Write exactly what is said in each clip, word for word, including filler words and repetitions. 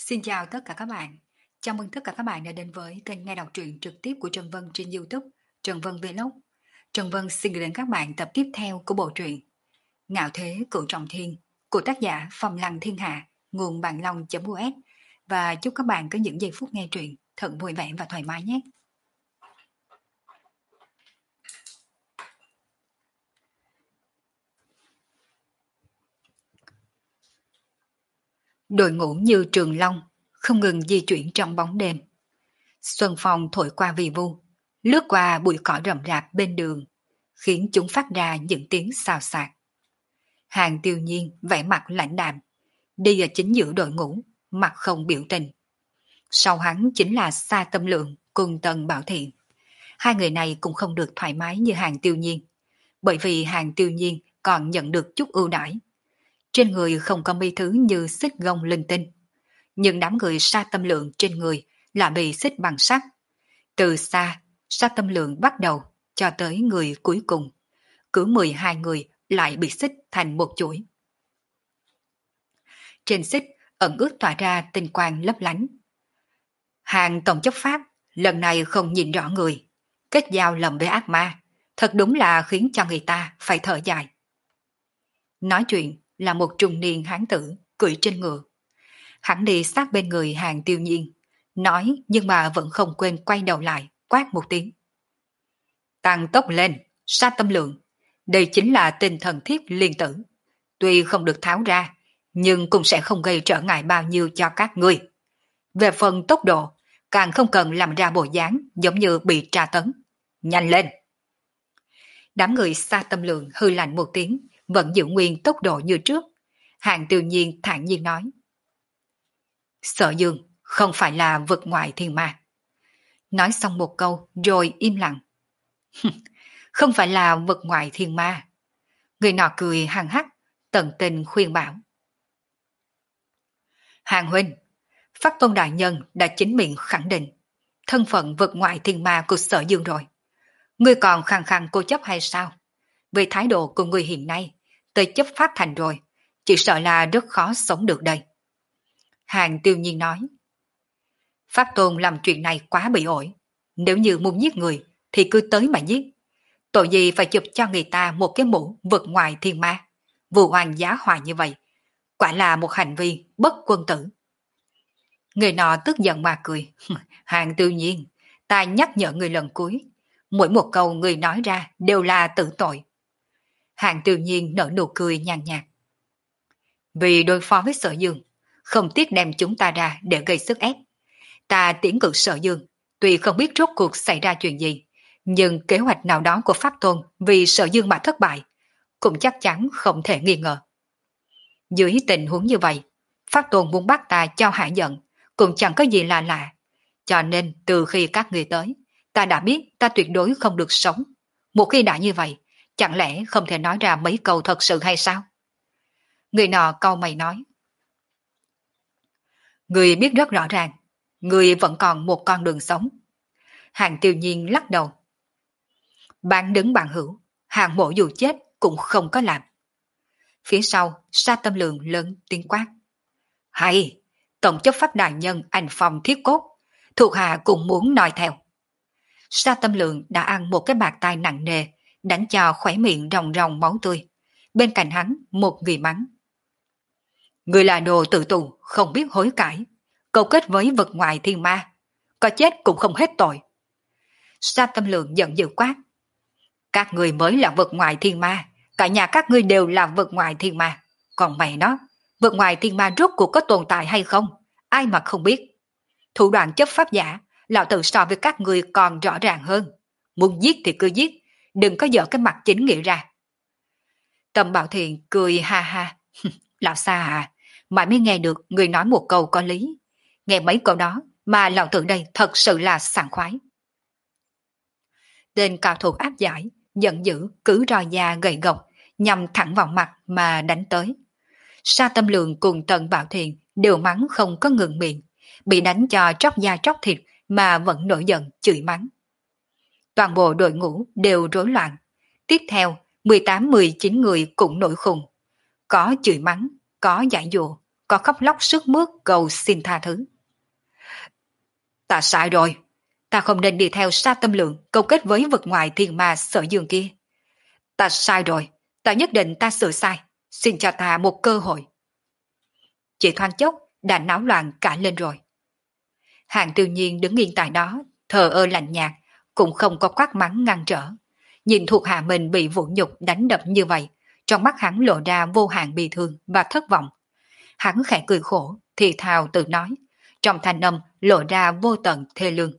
Xin chào tất cả các bạn. Chào mừng tất cả các bạn đã đến với kênh nghe đọc truyện trực tiếp của Trần Vân trên YouTube, Trần Vân Vlog. Trần Vân xin gửi đến các bạn tập tiếp theo của bộ truyện Ngạo Thế Cửu Trọng Thiên của tác giả Phong Lăng Thiên Hạ, nguồn bạn long.us, và chúc các bạn có những giây phút nghe truyện thật vui vẻ và thoải mái nhé. Đội ngũ như trường long không ngừng di chuyển trong bóng đêm. Xuân phong thổi qua vi vu, lướt qua bụi cỏ rậm rạp bên đường, khiến chúng phát ra những tiếng xào xạc. Hàng Tiêu Nhiên vẻ mặt lãnh đạm, đi ở chính giữa đội ngũ, mặt không biểu tình. Sau hắn chính là Sa Tâm Lượng cùng Tần Bảo Thiện. Hai người này cũng không được thoải mái như Hàng Tiêu Nhiên, bởi vì Hàng Tiêu Nhiên còn nhận được chút ưu đãi. Trên người không có mấy thứ như xích gông linh tinh, nhưng đám người Sa Tâm Lượng trên người là bị xích bằng sắt. Từ xa, Sa Tâm Lượng bắt đầu cho tới người cuối cùng, cứ mười hai người lại bị xích thành một chuỗi. Trên xích ẩn ướt tỏa ra tinh quang lấp lánh. Hàng tổng chấp pháp lần này không nhìn rõ người, kết giao lầm với ác ma, thật đúng là khiến cho người ta phải thở dài. Nói chuyện là một trung niên hán tử cưỡi trên ngựa. Hắn đi sát bên người Hàng Tiêu Nhiên, nói nhưng mà vẫn không quên quay đầu lại, quát một tiếng. Tăng tốc lên, Sa Tâm Lượng, đây chính là tinh thần thiết liên tử. Tuy không được tháo ra, nhưng cũng sẽ không gây trở ngại bao nhiêu cho các ngươi. Về phần tốc độ, càng không cần làm ra bộ dáng giống như bị tra tấn. Nhanh lên! Đám người Sa Tâm Lượng hư lạnh một tiếng, vẫn giữ nguyên tốc độ như trước. Hàng Tiêu Nhiên thản nhiên nói. Sở Dương không phải là vực ngoại thiên ma. Nói xong một câu rồi im lặng. Không phải là vực ngoại thiên ma. Người nọ cười hằng hắc, tận tình khuyên bảo. Hàng huynh, Pháp Tôn Đại Nhân đã chính miệng khẳng định thân phận vực ngoại thiên ma của Sở Dương rồi. Ngươi còn khăng khăng cố chấp hay sao? Về thái độ của ngươi hiện nay, tới chấp pháp thành rồi, chỉ sợ là rất khó sống được đây. Hàng Tiêu Nhiên nói. Pháp Tôn làm chuyện này quá bị ổi. Nếu như muốn giết người thì cứ tới mà giết. Tội gì phải chụp cho người ta một cái mũ vực ngoài thiên ma, vụ oan giá họa như vậy, quả là một hành vi bất quân tử. Người nọ tức giận mà cười. Hàng Tiêu Nhiên, ta nhắc nhở người lần cuối, mỗi một câu người nói ra đều là tự tội. Hàng Tiêu Nhiên nở nụ cười nhàn nhạt. Vì đối phó với Sở Dương, không tiếc đem chúng ta ra để gây sức ép. Ta tiễn cử Sở Dương, tuy không biết rốt cuộc xảy ra chuyện gì, nhưng kế hoạch nào đó của Pháp Tôn vì Sở Dương mà thất bại, cũng chắc chắn không thể nghi ngờ. Dưới tình huống như vậy, Pháp Tôn muốn bắt ta cho hạ giận, cũng chẳng có gì là lạ. Cho nên từ khi các người tới, ta đã biết ta tuyệt đối không được sống. Một khi đã như vậy, chẳng lẽ không thể nói ra mấy câu thật sự hay sao? Người nọ cau mày nói. Người biết rất rõ ràng, người vẫn còn một con đường sống. Hàng Tiêu Nhiên lắc đầu. Bạn đứng bạn hữu, Hàng mộ dù chết cũng không có làm. Phía sau, Sa Tâm Lượng lớn tiếng quát. Hay, tổng chấp pháp đại nhân anh phòng thiết cốt, thuộc hạ cũng muốn nói theo. Sa Tâm Lượng đã ăn một cái bạt tai nặng nề, đánh cho khỏe miệng ròng ròng máu tươi. Bên cạnh hắn, một người mắng. Người là đồ tự tù, không biết hối cải, câu kết với vực ngoại thiên ma, có chết cũng không hết tội. Sa Tâm Lượng giận dữ quát. Các người mới là vực ngoại thiên ma, cả nhà các ngươi đều là vực ngoại thiên ma. Còn mày nó, vực ngoại thiên ma rốt cuộc có tồn tại hay không? Ai mà không biết. Thủ đoạn chấp pháp giả, lão tử so với các ngươi còn rõ ràng hơn. Muốn giết thì cứ giết, đừng có dở cái mặt chính nghĩa ra. Tầm Bảo Thiện cười ha ha. Lão Sa à, mãi mới nghe được người nói một câu có lý. Nghe mấy câu đó mà lão tử đây thật sự là sảng khoái. Tên cao thủ áp giải, giận dữ cứ roi da gầy gộc, nhằm thẳng vào mặt mà đánh tới. Sa Tâm Lượng cùng Tần Bảo Thiện đều mắng không có ngừng miệng, bị đánh cho tróc da tróc thịt mà vẫn nổi giận chửi mắng. Toàn bộ đội ngũ đều rối loạn. Tiếp theo, mười tám mười chín người cũng nổi khùng. Có chửi mắng, có giải dụ, có khóc lóc sức mướt cầu xin tha thứ. Ta sai rồi, ta không nên đi theo Sa Tâm Lượng câu kết với vực ngoài thiên ma Sở Dương kia. Ta sai rồi, ta nhất định ta sửa sai, xin cho ta một cơ hội. Chỉ thoáng chốc đã náo loạn cả lên rồi. Hạng Tiêu Nhiên đứng yên tại đó, thờ ơ lạnh nhạt, cũng không có quát mắng ngăn trở. Nhìn thuộc hạ mình bị vũ nhục đánh đập như vậy, trong mắt hắn lộ ra vô hạn bi thương và thất vọng. Hắn khẽ cười khổ, thì thào tự nói, trong thanh âm lộ ra vô tận thê lương.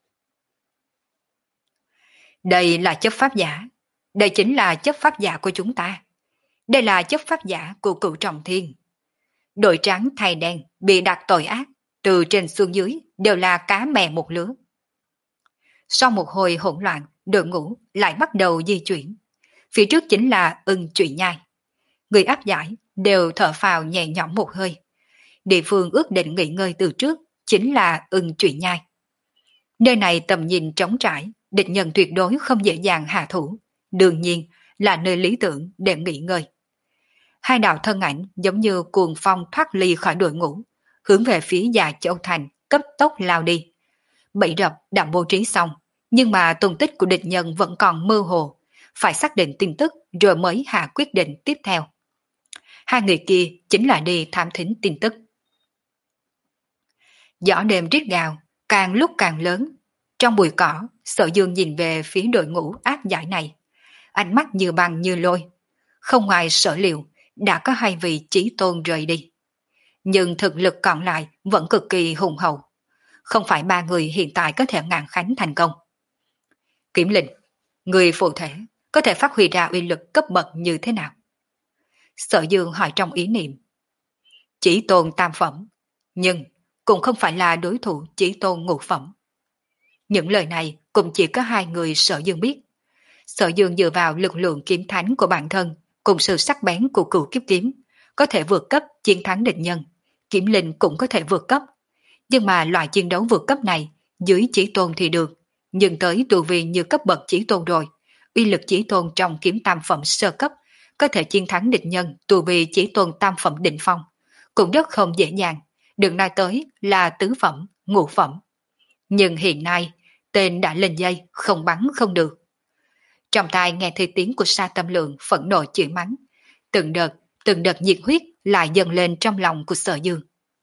Đây là chấp pháp giả, đây chính là chấp pháp giả của chúng ta. Đây là chấp pháp giả của Cửu Trọng Thiên. Đội trắng thay đen bị đặt tội ác, từ trên xuống dưới đều là cá mè một lứa. Sau một hồi hỗn loạn, đội ngũ lại bắt đầu di chuyển. Phía trước chính là Ưng Trụy Nhai. Người áp giải đều thở phào nhẹ nhõm một hơi. Địa phương ước định nghỉ ngơi từ trước chính là Ưng Trụy Nhai. Nơi này tầm nhìn trống trải, địch nhân tuyệt đối không dễ dàng hạ thủ. Đương nhiên là nơi lý tưởng để nghỉ ngơi. Hai đạo thân ảnh giống như cuồng phong thoát ly khỏi đội ngũ, hướng về phía Già Châu Thành cấp tốc lao đi. Bẫy rập đã bố trí xong, nhưng mà tung tích của địch nhân vẫn còn mơ hồ, phải xác định tin tức rồi mới hạ quyết định tiếp theo. Hai người kia chính là đi thám thính tin tức. Gió đêm rít gào, càng lúc càng lớn. Trong bụi cỏ, Sở Dương nhìn về phía đội ngũ áp giải này. Ánh mắt như băng như lôi. Không ngoài sở liệu, đã có hai vị chí tôn rời đi. Nhưng thực lực còn lại vẫn cực kỳ hùng hậu. Không phải ba người hiện tại có thể ngàn khánh thành công. Kiểm Linh, người phụ thể có thể phát huy ra uy lực cấp bậc như thế nào? Sở Dương hỏi trong ý niệm. Chí tôn tam phẩm, nhưng cũng không phải là đối thủ chí tôn ngũ phẩm. Những lời này cũng chỉ có hai người Sở Dương biết. Sở Dương dựa vào lực lượng kiếm thánh của bản thân cùng sự sắc bén của cửu kiếp kiếm, có thể vượt cấp chiến thắng địch nhân. Kiểm Linh cũng có thể vượt cấp. Nhưng mà loại chiến đấu vượt cấp này, dưới chí tôn thì được, nhưng tới tu vi như cấp bậc chí tôn rồi, uy lực chí tôn trong kiếm tam phẩm sơ cấp, có thể chiến thắng địch nhân tu vi chí tôn tam phẩm đỉnh phong, cũng rất không dễ dàng, đừng nói tới là tứ phẩm, ngũ phẩm. Nhưng hiện nay, tên đã lên dây, không bắn không được. Trong tai nghe thấy tiếng của Sa Tâm Lượng phẫn nộ chửi mắng, từng đợt, từng đợt nhiệt huyết lại dâng lên trong lòng của Sở Dương.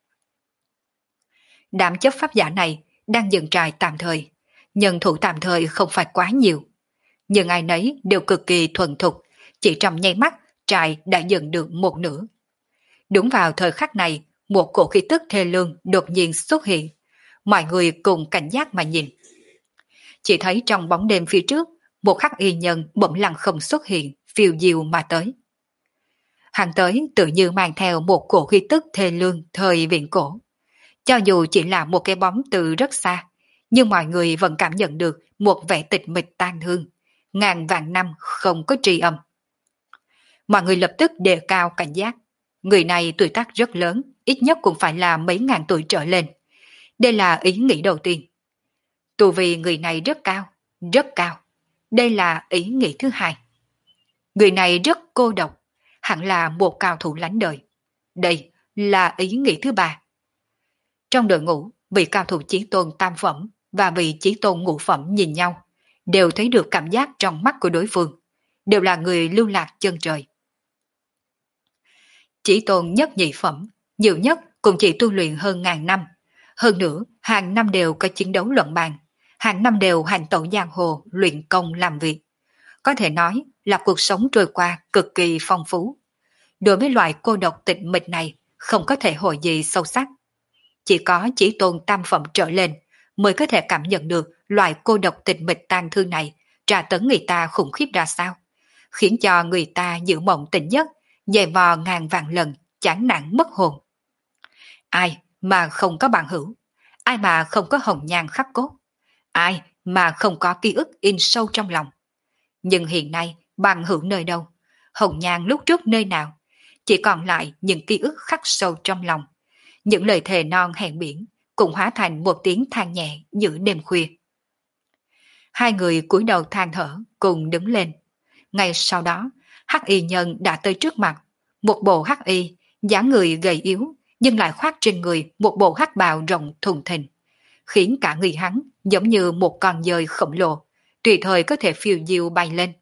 Đám chấp pháp giả này đang dựng trại tạm thời, nhân thủ tạm thời không phải quá nhiều. Nhưng ai nấy đều cực kỳ thuần thục, chỉ trong nháy mắt trại đã dựng được một nửa. Đúng vào thời khắc này, một cổ khí tức thê lương đột nhiên xuất hiện. Mọi người cùng cảnh giác mà nhìn. Chỉ thấy trong bóng đêm phía trước, một khắc y nhân bỗng lặng không xuất hiện, phiêu diêu mà tới. Hắn tới tự như mang theo một cổ khí tức thê lương thời viễn cổ. Cho dù chỉ là một cái bóng từ rất xa, nhưng mọi người vẫn cảm nhận được một vẻ tịch mịch tan thương, ngàn vạn năm không có tri âm. Mọi người lập tức đề cao cảnh giác. Người này tuổi tác rất lớn, ít nhất cũng phải là mấy ngàn tuổi trở lên. Đây là ý nghĩ đầu tiên. Tu vi người này rất cao, rất cao. Đây là ý nghĩ thứ hai. Người này rất cô độc, hẳn là một cao thủ lánh đời. Đây là ý nghĩ thứ ba. Trong đội ngũ, vị cao thủ chí tôn tam phẩm và vị chí tôn ngũ phẩm nhìn nhau, đều thấy được cảm giác trong mắt của đối phương, đều là người lưu lạc chân trời. Chí tôn nhất nhị phẩm, nhiều nhất cũng chỉ tu luyện hơn ngàn năm. Hơn nữa, hàng năm đều có chiến đấu luận bàn, hàng năm đều hành tẩu giang hồ, luyện công làm việc. Có thể nói là cuộc sống trôi qua cực kỳ phong phú. Đối với loại cô độc tịch mịch này, không có thể hồi gì sâu sắc. Chỉ có chí tôn tam phẩm trở lên mới có thể cảm nhận được loại cô độc tịch mịch tàn thương này tra tấn người ta khủng khiếp ra sao, khiến cho người ta giữ mộng tỉnh giấc, dày vò ngàn vạn lần, chán nản mất hồn. Ai mà không có bằng hữu, ai mà không có hồng nhan khắc cốt, ai mà không có ký ức in sâu trong lòng. Nhưng hiện nay bằng hữu nơi đâu, hồng nhan lúc trước nơi nào, chỉ còn lại những ký ức khắc sâu trong lòng. Những lời thề non hẹn biển cũng hóa thành một tiếng than nhẹ giữa đêm khuya. Hai người cúi đầu than thở cùng đứng lên. Ngay sau đó, hắc y nhân đã tới trước mặt. Một bộ hắc y, dáng người gầy yếu, nhưng lại khoác trên người một bộ hắc bào rộng thùng thình, khiến cả người hắn giống như một con dơi khổng lồ, tùy thời có thể phiêu diêu bay lên.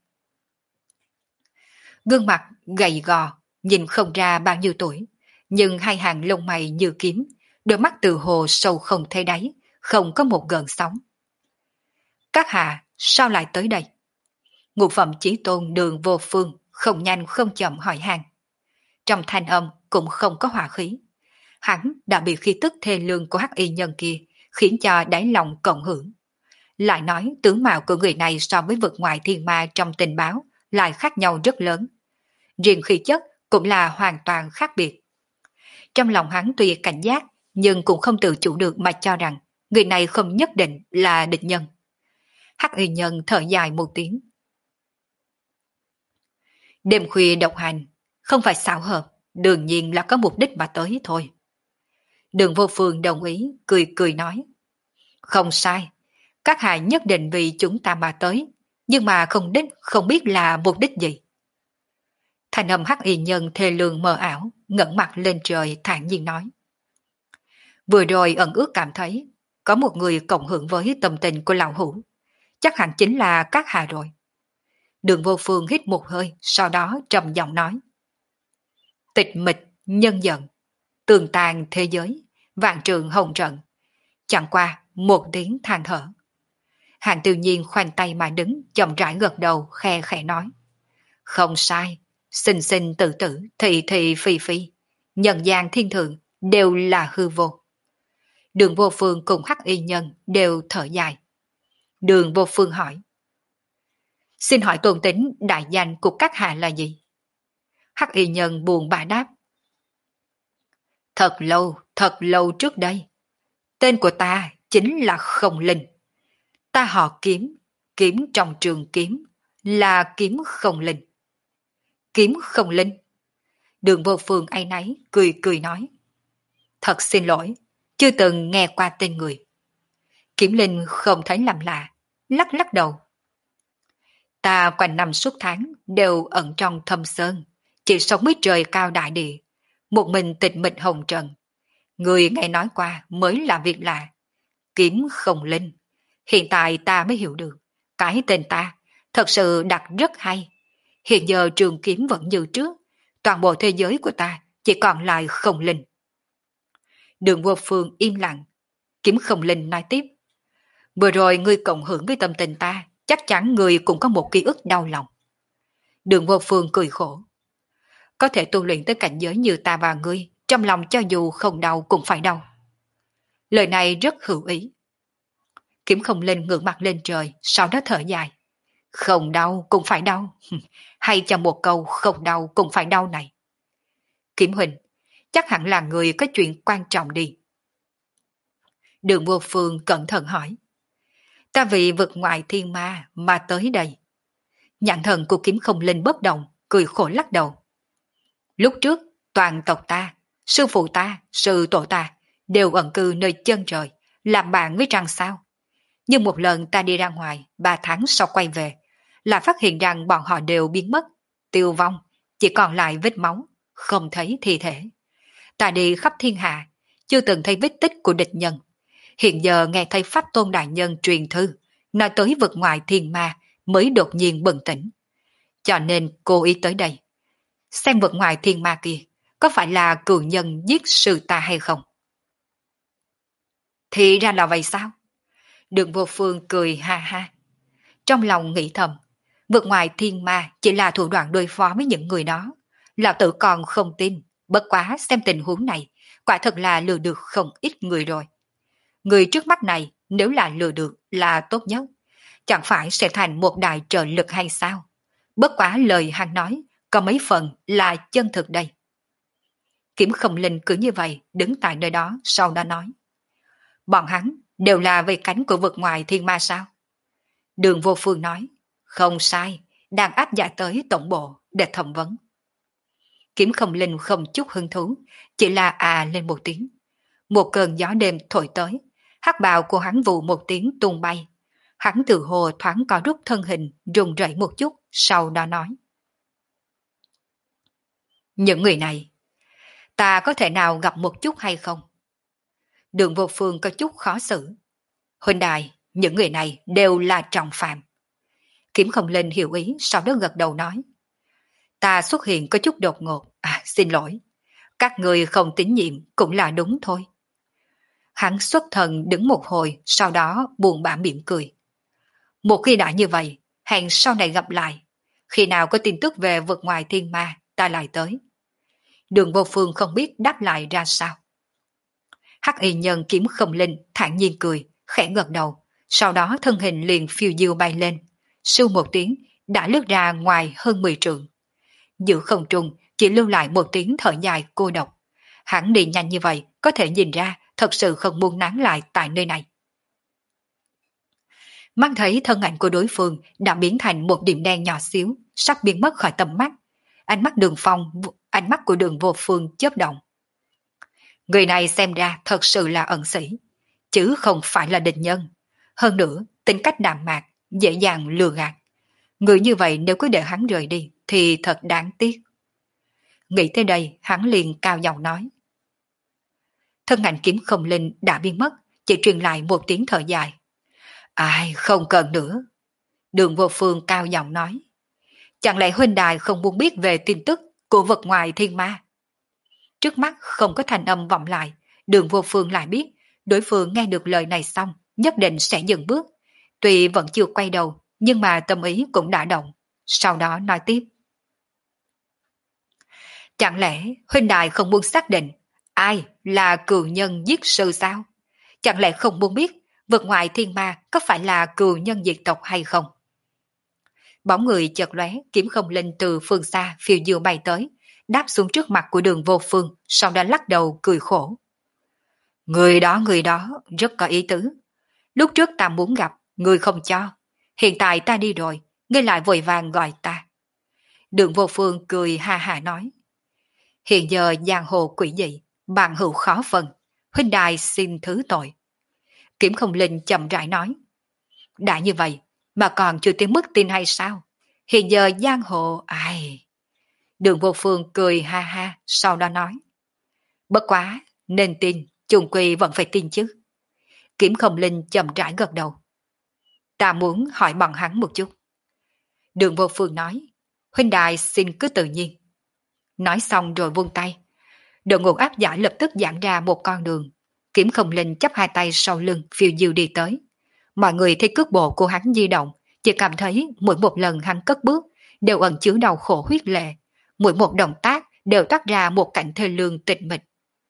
Gương mặt gầy gò, nhìn không ra bao nhiêu tuổi, nhưng hai hàng lông mày như kiếm, đôi mắt từ hồ sâu không thấy đáy, không có một gợn sóng. Các hạ, sao lại tới đây? Ngũ phẩm chí tôn Đường Vô Phương không nhanh không chậm hỏi han. Trong thanh âm cũng không có hòa khí. Hắn đã bị khí tức thê lương của hắc y nhân kia khiến cho đáy lòng cộng hưởng. Lại nói tướng mạo của người này so với vực ngoại thiên ma trong tình báo lại khác nhau rất lớn. Riêng khí chất cũng là hoàn toàn khác biệt. Trong lòng hắn tuy cảnh giác, nhưng cũng không tự chủ được mà cho rằng người này không nhất định là địch nhân. Hắc y nhân thở dài một tiếng. Đêm khuya độc hành, không phải xảo hợp, đương nhiên là có mục đích mà tới thôi. Đường Vô Phương đồng ý, cười cười nói. Không sai, các hạ nhất định vì chúng ta mà tới, nhưng mà không đích không biết là mục đích gì. Thành âm hắc y nhân thê lương mờ ảo, ngẩng mặt lên trời thản nhiên nói. Vừa rồi ẩn ước cảm thấy, có một người cộng hưởng với tâm tình của lão hủ, chắc hẳn chính là các hạ rồi. Đường Vô Phương hít một hơi, sau đó trầm giọng nói. Tịch mịch, nhân giận, tường tàn thế giới, vạn trường hồng trận. Chẳng qua một tiếng than thở. Hàng Tự Nhiên khoanh tay mà đứng, chậm rãi gật đầu, khe khẽ nói. Không sai, sinh sinh tử tử, thị thị phi phi, nhân gian thiên thượng đều là hư vô. Đường Vô Phương cùng hắc y nhân đều thở dài. Đường Vô Phương hỏi. Xin hỏi tôn tính đại danh của các hạ là gì? Hắc y nhân buồn bã đáp. Thật lâu, thật lâu trước đây, tên của ta chính là Không Linh. Ta họ Kiếm, kiếm trong trường kiếm, là Kiếm Không Linh. Kiếm Không Linh? Đường Vô Phương áy náy, cười cười nói. Thật xin lỗi, chưa từng nghe qua tên người. Kiếm Linh không thấy làm lạ, lắc lắc đầu. Ta quanh năm suốt tháng đều ẩn trong thâm sơn, chỉ sống với trời cao đại địa, một mình tịch mịch hồng trần. Người nghe nói qua mới là việc lạ. Kiếm Không Linh. Hiện tại ta mới hiểu được, cái tên ta thật sự đặt rất hay. Hiện giờ trường kiếm vẫn như trước, toàn bộ thế giới của ta chỉ còn lại Không Linh. Đường Vô Phương im lặng. Kiếm Không Linh nói tiếp. Vừa rồi ngươi cộng hưởng với tâm tình ta, chắc chắn ngươi cũng có một ký ức đau lòng. Đường Vô Phương cười khổ. Có thể tu luyện tới cảnh giới như ta và ngươi, trong lòng cho dù không đau cũng phải đau. Lời này rất hữu ý. Kiếm Không Linh ngước mặt lên trời, sau đó thở dài. Không đau cũng phải đau. Hay cho một câu không đau cũng phải đau này. Kiếm Huỳnh, chắc hẳn là người có chuyện quan trọng đi. Đường Vô Phương cẩn thận hỏi. Ta vì vực ngoại thiên ma mà tới đây. Nhãn thần của Kiếm Không Linh bất động, cười khổ lắc đầu. Lúc trước, toàn tộc ta, sư phụ ta, sư tổ ta đều ẩn cư nơi chân trời, làm bạn với trăng sao. Nhưng một lần ta đi ra ngoài, ba tháng sau quay về, là phát hiện rằng bọn họ đều biến mất, tiêu vong, chỉ còn lại vết máu, không thấy thi thể. Ta đi khắp thiên hạ, chưa từng thấy vết tích của địch nhân. Hiện giờ nghe thấy Pháp Tôn Đại Nhân truyền thư, nói tới vực ngoài thiên ma mới đột nhiên bừng tỉnh. Cho nên cố ý tới đây. Xem vực ngoài thiên ma kia, có phải là cừu nhân giết sư ta hay không? Thì ra là vậy sao? Đường Vô Phương cười ha ha. Trong lòng nghĩ thầm, vực ngoài thiên ma chỉ là thủ đoạn đối phó với những người đó. Lão tử còn không tin, bất quá xem tình huống này, quả thật là lừa được không ít người rồi. Người trước mắt này nếu là lừa được là tốt nhất, chẳng phải sẽ thành một đại trợ lực hay sao? Bất quá lời hắn nói, có mấy phần là chân thực đây. Kiếm Không Linh cứ như vậy, đứng tại nơi đó, sau đó nói. Bọn hắn đều là về cánh của vực ngoài thiên ma sao? Đường Vô Phương nói, không sai, đang áp giải tới tổng bộ để thẩm vấn. Kiếm Không Linh không chút hứng thú, chỉ là à lên một tiếng. Một cơn gió đêm thổi tới, hắc bào của hắn vụ một tiếng tung bay. Hắn từ hồ thoáng có rút thân hình, rùng rẩy một chút, sau đó nói. Những người này, Ta có thể nào gặp một chút hay không? Đường Vô Phương có chút khó xử. Huynh đài, những người này đều là trọng phạm. Kiếm Không Linh hiểu ý, sau đó gật đầu nói. Ta xuất hiện có chút đột ngột, à xin lỗi. Các người không tín nhiệm cũng là đúng thôi. Hắn xuất thần đứng một hồi, sau đó buồn bã mỉm cười. Một khi đã như vậy, hẹn sau này gặp lại. Khi nào có tin tức về vực ngoài thiên ma, ta lại tới. Đường Vô Phương không biết đáp lại ra sao. Hắc y nhân Kiếm Không Linh thản nhiên cười, khẽ gật đầu, sau đó thân hình liền phiêu diêu bay lên, sưu một tiếng đã lướt ra ngoài hơn mười trượng. Giữa không trung chỉ lưu lại một tiếng thở dài cô độc. Hắn đi nhanh như vậy, có thể nhìn ra thật sự không muốn nán lại tại nơi này. Mắt thấy thân ảnh của đối phương đã biến thành một điểm đen nhỏ xíu, sắp biến mất khỏi tầm mắt. Ánh mắt Đường Phong, ánh mắt của Đường Vô Phương chớp động. Người này xem ra thật sự là ẩn sĩ, chứ không phải là địch nhân. Hơn nữa, tính cách đạm mạc, dễ dàng lừa gạt. Người như vậy nếu cứ để hắn rời đi thì thật đáng tiếc. Nghĩ tới đây, hắn liền cao giọng nói. Thân ảnh Kiếm Không Linh đã biến mất, chỉ truyền lại một tiếng thở dài. Ai, không cần nữa. Đường Vô Phương cao giọng nói. Chẳng lẽ huynh đài không muốn biết về tin tức của vật ngoài thiên ma? Trước mắt không có thanh âm vọng lại, Đường Vô Phương lại biết, đối phương nghe được lời này xong, nhất định sẽ dừng bước. Tuy vẫn chưa quay đầu, nhưng mà tâm ý cũng đã động. Sau đó nói tiếp. Chẳng lẽ huynh đài không muốn xác định ai là cừu nhân giết sư sao? Chẳng lẽ không muốn biết vực ngoài thiên ma có phải là cừu nhân diệt tộc hay không? Bóng người chợt lóe, Kiếm Không Linh từ phương xa phiêu diêu bay tới, đáp xuống trước mặt của Đường Vô Phương, sau đó lắc đầu cười khổ. Người đó người đó rất có ý tứ. Lúc trước ta muốn gặp, người không cho. Hiện tại ta đi rồi, ngươi lại vội vàng gọi ta. Đường Vô Phương cười ha ha nói. Hiện giờ giang hồ quỷ dị, bạn hữu khó phân, huynh đài xin thứ tội. Kiếm Không Linh chậm rãi nói. Đã như vậy, mà còn chưa tiếng mất tin hay sao? Hiện giờ giang hồ, ai... Đường Vô Phương cười ha ha, sau đó nói. Bất quá, nên tin, chung quy vẫn phải tin chứ. Kiếm Không Linh chậm rãi gật đầu. Ta muốn hỏi bằng hắn một chút. Đường Vô Phương nói. Huynh đài xin cứ tự nhiên. Nói xong rồi vung tay. Đội ngũ áp giải lập tức giãn ra một con đường. Kiếm Không Linh chắp hai tay sau lưng phiêu diêu đi tới. Mọi người thấy cước bộ của hắn di động, chỉ cảm thấy mỗi một lần hắn cất bước đều ẩn chứa đau khổ huyết lệ. Mỗi một động tác đều toát ra một cảnh thê lương tịch mịch.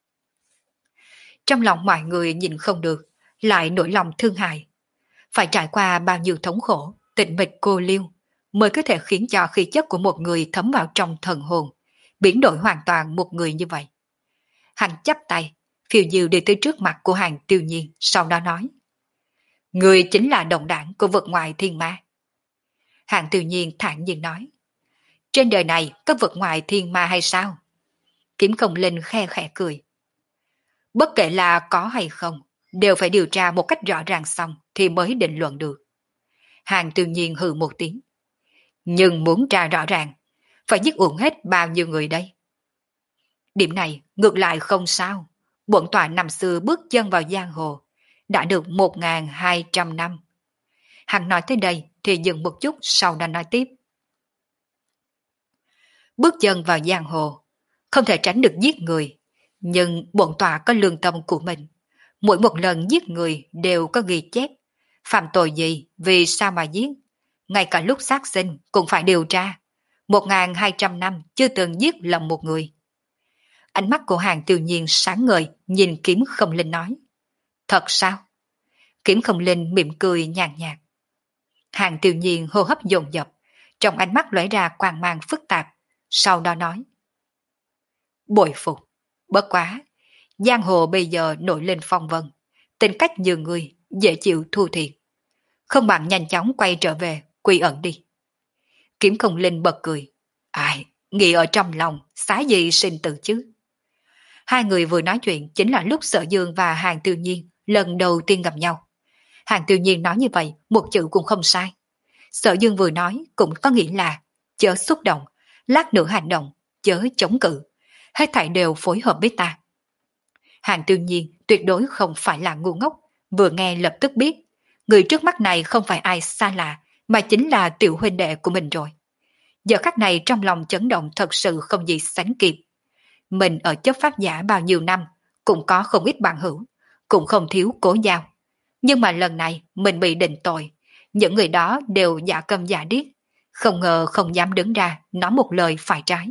Trong lòng mọi người nhìn không được, lại nỗi lòng thương hại. Phải trải qua bao nhiêu thống khổ, tịch mịch cô liêu, mới có thể khiến cho khí chất của một người thấm vào trong thần hồn, biến đổi hoàn toàn một người như vậy. Hắn chắp tay, phiêu diêu đi tới trước mặt của Hàng Tiêu Nhiên, sau đó nói. Người chính là đồng đảng của vực ngoài thiên ma. Hàng Tiêu Nhiên thản nhiên nói. Trên đời này có vực ngoài thiên ma hay sao? Kiếm Không Linh khe khẽ cười. Bất kể là có hay không, đều phải điều tra một cách rõ ràng xong thì mới định luận được. Hàng Tiêu Nhiên hừ một tiếng. Nhưng muốn tra rõ ràng, phải giết uổng hết bao nhiêu người đây? Điểm này ngược lại không sao. Bổn tọa năm xưa bước chân vào giang hồ, đã được một nghìn hai trăm năm. Hắn nói tới đây thì dừng một chút, sau đó nói tiếp. Bước chân vào giang hồ, không thể tránh được giết người, nhưng bổn tọa có lương tâm của mình. Mỗi một lần giết người đều có ghi chép. Phạm tội gì, vì sao mà giết? Ngay cả lúc sát sinh cũng phải điều tra. Một nghìn hai trăm năm chưa từng giết lầm một người. Ánh mắt của Hàng Tiêu Nhiên sáng ngời, nhìn Kiếm Không Linh nói. Thật sao? Kiếm Không Linh mỉm cười nhàn nhạt. Hàng Tiêu Nhiên hô hấp dồn dập, trong ánh mắt lóe ra quang mang phức tạp, sau đó nói. Bội phục, bất quá, giang hồ bây giờ nổi lên phong vân, tính cách như người, dễ chịu thu thiệt. Không bằng nhanh chóng quay trở về, quy ẩn đi. Kiếm Không Linh bật cười. Ai, nghĩ ở trong lòng, xá gì sinh tử chứ? Hai người vừa nói chuyện chính là lúc Sở Dương và Hàng Tiêu Nhiên lần đầu tiên gặp nhau. Hàng Tiêu Nhiên nói như vậy, một chữ cũng không sai. Sở Dương vừa nói cũng có nghĩa là chớ xúc động, lát nữa hành động, chớ chống cự. hết thảy đều phối hợp với ta. Hàng Tiêu Nhiên tuyệt đối không phải là ngu ngốc, vừa nghe lập tức biết, người trước mắt này không phải ai xa lạ, mà chính là tiểu huynh đệ của mình rồi. Giờ khắc này trong lòng chấn động thật sự không gì sánh kịp. Mình ở chấp pháp giả bao nhiêu năm, cũng có không ít bạn hữu, cũng không thiếu cố giao. Nhưng mà lần này mình bị định tội, những người đó đều giả câm giả điếc, không ngờ không dám đứng ra nói một lời phải trái.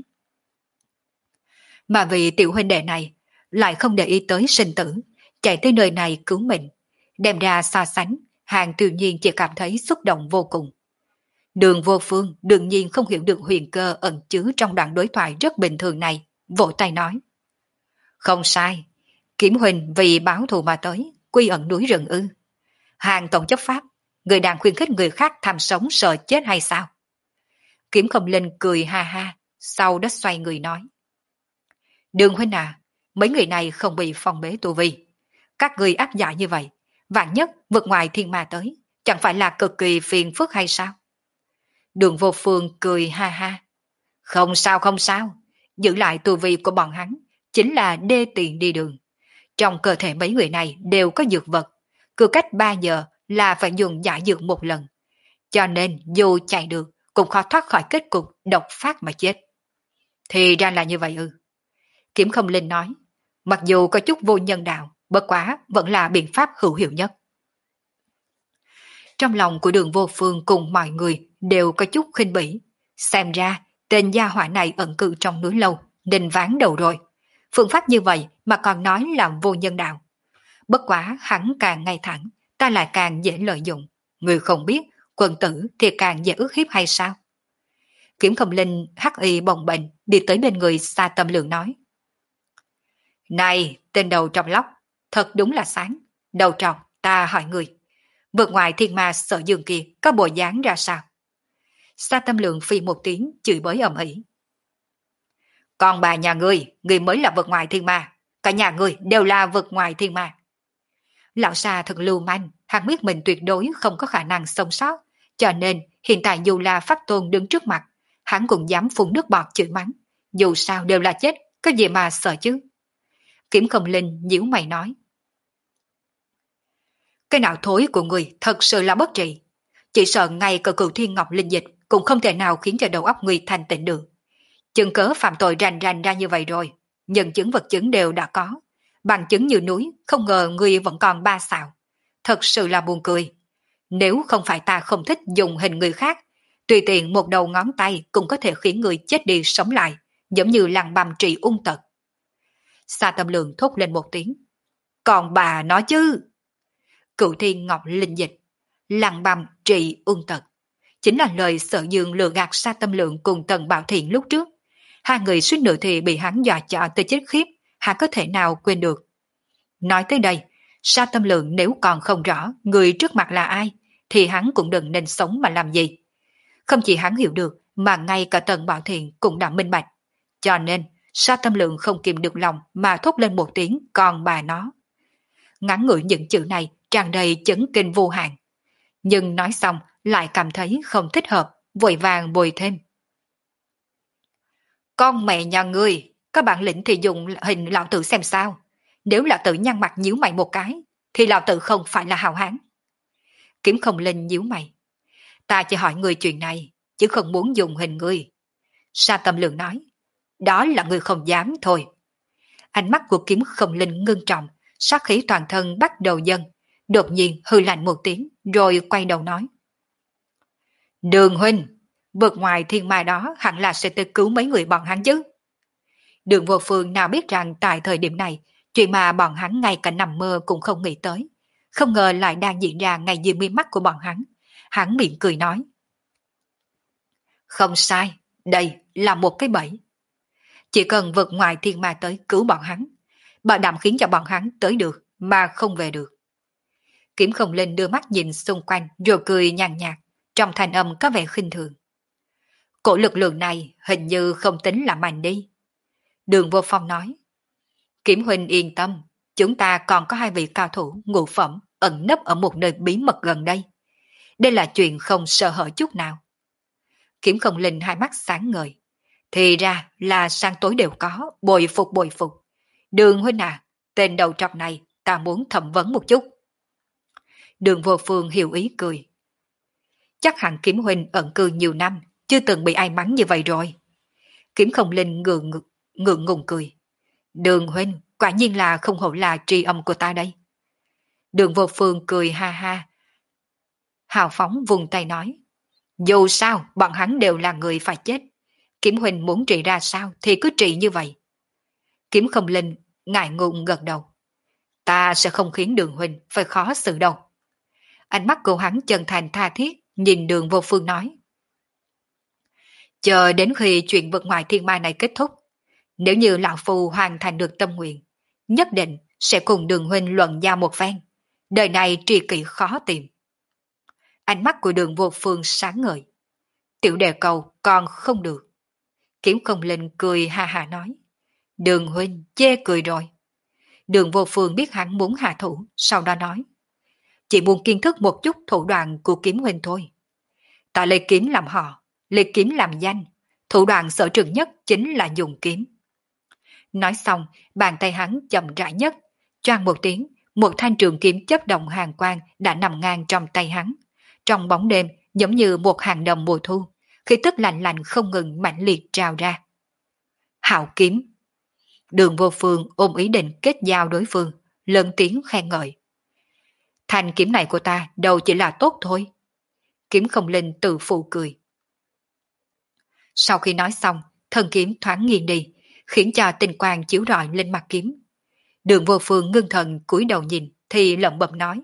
Mà vì tiểu huynh đệ này lại không để ý tới sinh tử, chạy tới nơi này cứu mình, đem ra so sánh, Hàng Tiêu Nhiên chỉ cảm thấy xúc động vô cùng. Đường Vô Phương đương nhiên không hiểu được huyền cơ ẩn chứa trong đoạn đối thoại rất bình thường này, vỗ tay nói. Không sai, Kiểm huynh vì báo thù mà tới, quy ẩn núi rừng ư. Hàng tổng chấp pháp, người đang khuyến khích người khác tham sống sợ chết hay sao? Kiểm Không Linh cười ha ha, sau đó xoay người nói. Đường huynh à, mấy người này không bị phong bế tu vi. Các người ác dại như vậy, vạn nhất vượt ngoài thiên ma tới, chẳng phải là cực kỳ phiền phức hay sao? Đường Vô Phương cười ha ha. Không sao không sao, giữ lại tu vi của bọn hắn, chính là đê tiện đi đường. Trong cơ thể mấy người này đều có dược vật, cứ cách ba giờ là phải dùng giải dược một lần. Cho nên dù chạy được, cũng khó thoát khỏi kết cục độc phát mà chết. Thì ra là như vậy ư. Kiểm Không Linh nói, mặc dù có chút vô nhân đạo, bất quá vẫn là biện pháp hữu hiệu nhất. Trong lòng của Đường Vô Phương cùng mọi người đều có chút khinh bỉ. Xem ra, tên gia hỏa này ẩn cư trong núi lâu, nên ván đầu rồi. Phương pháp như vậy mà còn nói là vô nhân đạo. Bất quá hắn càng ngay thẳng, ta lại càng dễ lợi dụng. Người không biết, quân tử thì càng dễ ức hiếp hay sao? Kiểm Không Linh hắc y bồng bềnh đi tới bên người Sa Tâm Lượng nói. Này, tên đầu trọc lóc, thật đúng là sáng. Đầu trọc, ta hỏi người. Vượt ngoài thiên ma sợ dương kia có bộ dáng ra sao? Sa Tâm Lượng phi một tiếng chửi bới ầm ĩ. Còn bà nhà ngươi, ngươi mới là vượt ngoài thiên ma. Cả nhà ngươi đều là vượt ngoài thiên ma. Lão Sa thật lưu manh, hắn biết mình tuyệt đối không có khả năng sống sót. Cho nên hiện tại dù là Pháp Tôn đứng trước mặt, hắn cũng dám phun nước bọt chửi mắng. Dù sao đều là chết, có gì mà sợ chứ? Kiểm Không Linh nhíu mày nói. Cái não thối của người thật sự là bất trị. Chỉ sợ ngay cờ cửu thiên ngọc linh dịch cũng không thể nào khiến cho đầu óc người thành tịnh được. Chứng cớ phạm tội rành rành ra như vậy rồi, nhân chứng vật chứng đều đã có. Bằng chứng như núi, không ngờ người vẫn còn ba xạo. Thật sự là buồn cười. Nếu không phải ta không thích dùng hình người khác, tùy tiện một đầu ngón tay cũng có thể khiến người chết đi sống lại, giống như lăng băm trị ung tật. Sa Tâm Lượng thốt lên một tiếng. Còn bà nói chứ? Cửu thiên ngọc linh dịch, lăng băm trị ung tật. Chính là lời Sợ Dương lừa gạt Sa Tâm Lượng cùng Tần Bảo Thiện lúc trước. Hai người suýt nữa thì bị hắn dọa cho tới chết khiếp, hắn có thể nào quên được. Nói tới đây, Sa Tâm Lượng nếu còn không rõ người trước mặt là ai, thì hắn cũng đừng nên sống mà làm gì. Không chỉ hắn hiểu được, mà ngay cả Tần Bảo Thiện cũng đã minh bạch. Cho nên, Sa Tâm Lượng không kìm được lòng mà thốt lên một tiếng còn bà nó. Ngắn ngủi những chữ này tràn đầy chấn kinh vô hạn. Nhưng nói xong lại cảm thấy không thích hợp, vội vàng bồi thêm. Con mẹ nhà ngươi, các bạn lĩnh thì dùng hình lão tử xem sao. Nếu lão tử nhăn mặt nhíu mày một cái, thì lão tử không phải là hào hán. Kiếm Không Linh nhíu mày. Ta chỉ hỏi người chuyện này, chứ không muốn dùng hình ngươi. Sa Tâm Lượng nói. Đó là ngươi không dám thôi. Ánh mắt của Kiếm Không Linh ngưng trọng, sát khí toàn thân bắt đầu dâng. Đột nhiên hư lạnh một tiếng, rồi quay đầu nói. Đường huynh, vượt ngoài thiên ma đó hẳn là sẽ tới cứu mấy người bọn hắn chứ. Đường Vô Phương nào biết rằng tại thời điểm này, chuyện mà bọn hắn ngay cả nằm mơ cũng không nghĩ tới. Không ngờ lại đang diễn ra ngay dưới mi mắt của bọn hắn. Hắn miệng cười nói. Không sai, đây là một cái bẫy. Chỉ cần vượt ngoài thiên ma tới cứu bọn hắn, bảo đảm khiến cho bọn hắn tới được mà không về được. Kiếm Không Linh đưa mắt nhìn xung quanh rồi cười nhàn nhạt, trong thanh âm có vẻ khinh thường. Cổ lực lượng này hình như không tính là mạnh đi. Đường Vô Phong nói. Kiếm huynh yên tâm, chúng ta còn có hai vị cao thủ ngũ phẩm ẩn nấp ở một nơi bí mật gần đây. Đây là chuyện không sợ hở chút nào. Kiếm Không Linh hai mắt sáng ngời. Thì ra là sang tối đều có, bội phục bội phục. Đường huynh à, tên đầu trọc này ta muốn thẩm vấn một chút. Đường Vô Phương hiểu ý cười. Chắc hẳn Kiếm huynh ẩn cư nhiều năm, chưa từng bị ai mắng như vậy rồi. Kiếm Không Linh ngượng ngượng, ngượng ngùng cười. Đường huynh, quả nhiên là không hổ là tri âm của ta đây. Đường Vô Phương cười ha ha. Hào phóng vùng tay nói. Dù sao, bọn hắn đều là người phải chết. Kiếm huynh muốn trị ra sao thì cứ trị như vậy. Kiếm Không Linh ngại ngùng gật đầu. Ta sẽ không khiến Đường huynh phải khó xử đâu. Ánh mắt của hắn chân thành tha thiết, nhìn Đường Vô Phương nói. Chờ đến khi chuyện vượt ngoài thiên ma này kết thúc, nếu như lão phu hoàn thành được tâm nguyện, nhất định sẽ cùng Đường huynh luận giao một phen. Đời này tri kỷ khó tìm. Ánh mắt của Đường Vô Phương sáng ngời. Tiểu đề cầu còn không được. Kiếm Không Linh cười ha ha nói. Đường huynh chê cười rồi. Đường Vô Phương biết hắn muốn hạ thủ, sau đó nói. Chỉ muốn kiến thức một chút thủ đoạn của Kiếm huynh thôi. Ta lấy kiếm làm họ, lấy kiếm làm danh. Thủ đoạn sở trường nhất chính là dùng kiếm. Nói xong, bàn tay hắn chậm rãi nhất. Choang một tiếng, một thanh trường kiếm chớp động hàng quang đã nằm ngang trong tay hắn. Trong bóng đêm, giống như một hàng đầm mùa thu, khí tức lạnh lạnh không ngừng mãnh liệt trào ra. Hạo kiếm. Đường Vô Phương ôm ý định kết giao đối phương, lớn tiếng khen ngợi. Thanh kiếm này của ta đâu chỉ là tốt thôi. Kiếm Không Linh tự phụ cười. Sau khi nói xong, thân kiếm thoáng nghiêng đi, khiến cho tinh quang chiếu rọi lên mặt kiếm. Đường Vô Phương ngưng thần cúi đầu nhìn, thì lẩm bẩm nói.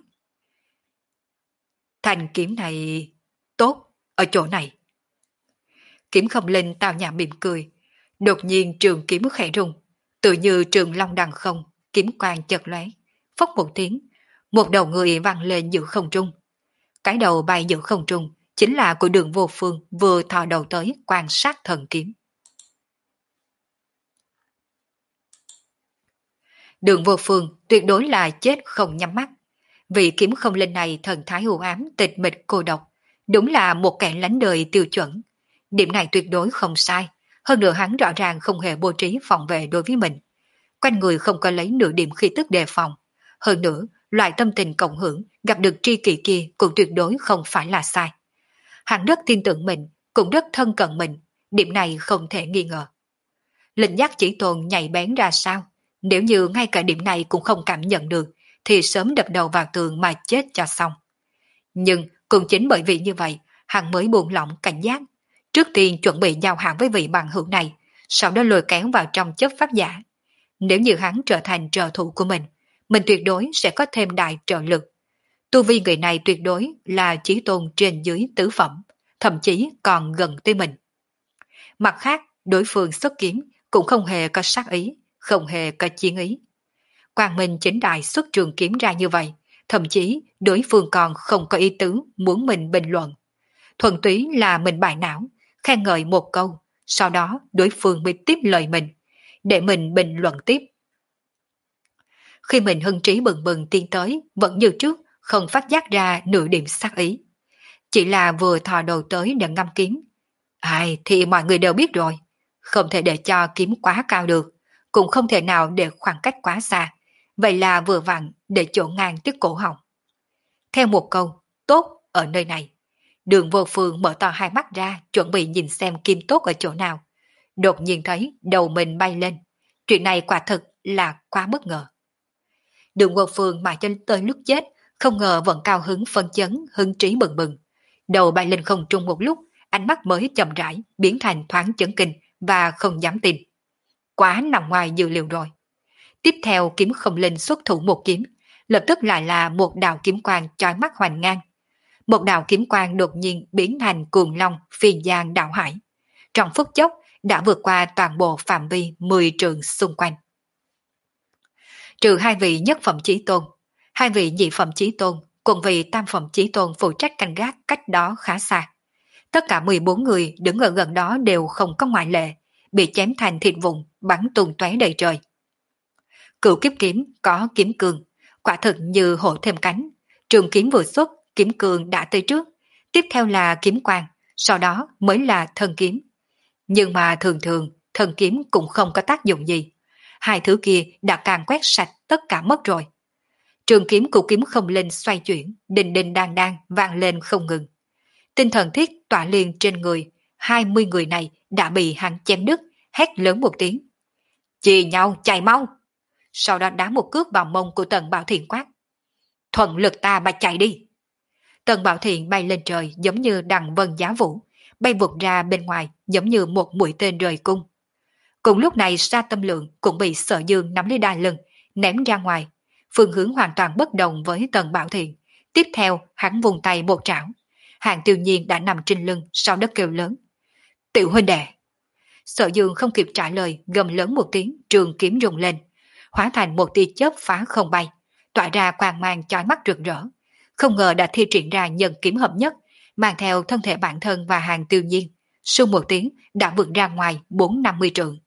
Thanh kiếm này tốt ở chỗ này. Kiếm Không Linh tào nhã mỉm cười, đột nhiên trường kiếm khẽ rung, tự như trường long đằng không, kiếm quang chợt lóe, phốc một tiếng, một đầu người văng lên giữa không trung. Cái đầu bay giữa không trung chính là của Đường Vô Phương vừa thò đầu tới quan sát thần kiếm. Đường Vô Phương tuyệt đối là chết không nhắm mắt. Vị kiếm không linh này thần thái u ám, tịch mịch cô độc, đúng là một kẻ lánh đời tiêu chuẩn. Điểm này tuyệt đối không sai, hơn nữa hắn rõ ràng không hề bố trí phòng vệ đối với mình. Quanh người không có lấy nửa điểm khí tức đề phòng. Hơn nữa, loại tâm tình cộng hưởng gặp được tri kỷ kia cũng tuyệt đối không phải là sai. Hắn rất tin tưởng mình, cũng rất thân cận mình, điểm này không thể nghi ngờ. Linh giác chỉ tồn nhạy bén ra sao, nếu như ngay cả điểm này cũng không cảm nhận được, thì sớm đập đầu vào tường mà chết cho xong. Nhưng cũng chính bởi vì như vậy, hắn mới buông lỏng cảnh giác, trước tiên chuẩn bị giao hàng với vị bằng hữu này, sau đó lôi kéo vào trong chấp pháp giả. Nếu như hắn trở thành trợ thủ của mình, mình tuyệt đối sẽ có thêm đại trợ lực. Tu vi người này tuyệt đối là chí tôn trên dưới tứ phẩm, thậm chí còn gần tới mình. Mặt khác, đối phương xuất kiếm cũng không hề có sát ý, không hề có chiến ý. Quang Minh chính đại xuất trường kiếm ra như vậy, thậm chí đối phương còn không có ý tứ muốn mình bình luận. Thuần túy là mình bại não, khen ngợi một câu, sau đó đối phương mới tiếp lời mình, để mình bình luận tiếp. Khi mình hưng trí bừng bừng tiến tới, vẫn như trước, không phát giác ra nửa điểm sát ý. Chỉ là vừa thò đầu tới để ngâm kiếm. Ai thì mọi người đều biết rồi, không thể để cho kiếm quá cao được, cũng không thể nào để khoảng cách quá xa, vậy là vừa vặn để chỗ ngang tiết cổ họng. Theo một câu, tốt ở nơi này, Đường Vô Phương mở to hai mắt ra, chuẩn bị nhìn xem kim tốt ở chỗ nào. Đột nhiên thấy đầu mình bay lên, chuyện này quả thực là quá bất ngờ. Đường Vô Phương mà cho tới lúc chết, không ngờ vẫn cao hứng phân chấn, hứng trí bừng bừng. Đầu bay lên không trung một lúc, ánh mắt mới chậm rãi, biến thành thoáng chấn kinh và không dám tin. Quá nằm ngoài dự liệu rồi. Tiếp theo kiếm không linh xuất thủ một kiếm, lập tức lại là một đạo kiếm quang chói mắt hoành ngang. Một đạo kiếm quang đột nhiên biến thành cuồng long phiên giang đạo hải. Trong phút chốc đã vượt qua toàn bộ phạm vi mười trượng xung quanh. Trừ hai vị nhất phẩm chí tôn, hai vị nhị phẩm chí tôn cùng vị tam phẩm chí tôn phụ trách canh gác cách đó khá xa. Tất cả mười bốn người đứng ở gần đó đều không có ngoại lệ, bị chém thành thịt vụn, bắn tung tóe đầy trời. Cửu kiếp kiếm có kiếm cương, quả thực như hổ thêm cánh. Trường kiếm vừa xuất, kiếm cương đã tới trước, tiếp theo là kiếm quang, sau đó mới là thân kiếm. Nhưng mà thường thường, thần kiếm cũng không có tác dụng gì. Hai thứ kia đã càng quét sạch tất cả mất rồi. Trường kiếm của kiếm không linh xoay chuyển, đình đình đang đang vang lên không ngừng. Tinh thần thiết tỏa liền trên người, hai mươi người này đã bị hắn chém đứt, hét lớn một tiếng. Chia nhau chạy mau! Sau đó đá một cước vào mông của Tần Bảo Thiện quát. Thuận lực ta mà chạy đi! Tần Bảo Thiện bay lên trời giống như đằng vân giá vũ, bay vụt ra bên ngoài giống như một mũi tên rời cung. Cùng lúc này Sa Tâm Lượng cũng bị Sở Dương nắm lấy đai lưng, ném ra ngoài, phương hướng hoàn toàn bất đồng với Tần Bảo Thiện. Tiếp theo hắn vùng tay một trảo. Hàng Tiêu Nhiên đã nằm trên lưng sau đất kêu lớn. Tiểu huynh đệ! Sở Dương không kịp trả lời, gầm lớn một tiếng, trường kiếm rung lên, hóa thành một tia chớp phá không bay, tỏa ra quang mang chói mắt rực rỡ. Không ngờ đã thi triển ra nhân kiếm hợp nhất, mang theo thân thể bản thân và Hàng Tiêu Nhiên, xung một tiếng đã vượt ra ngoài bốn năm mươi trượng.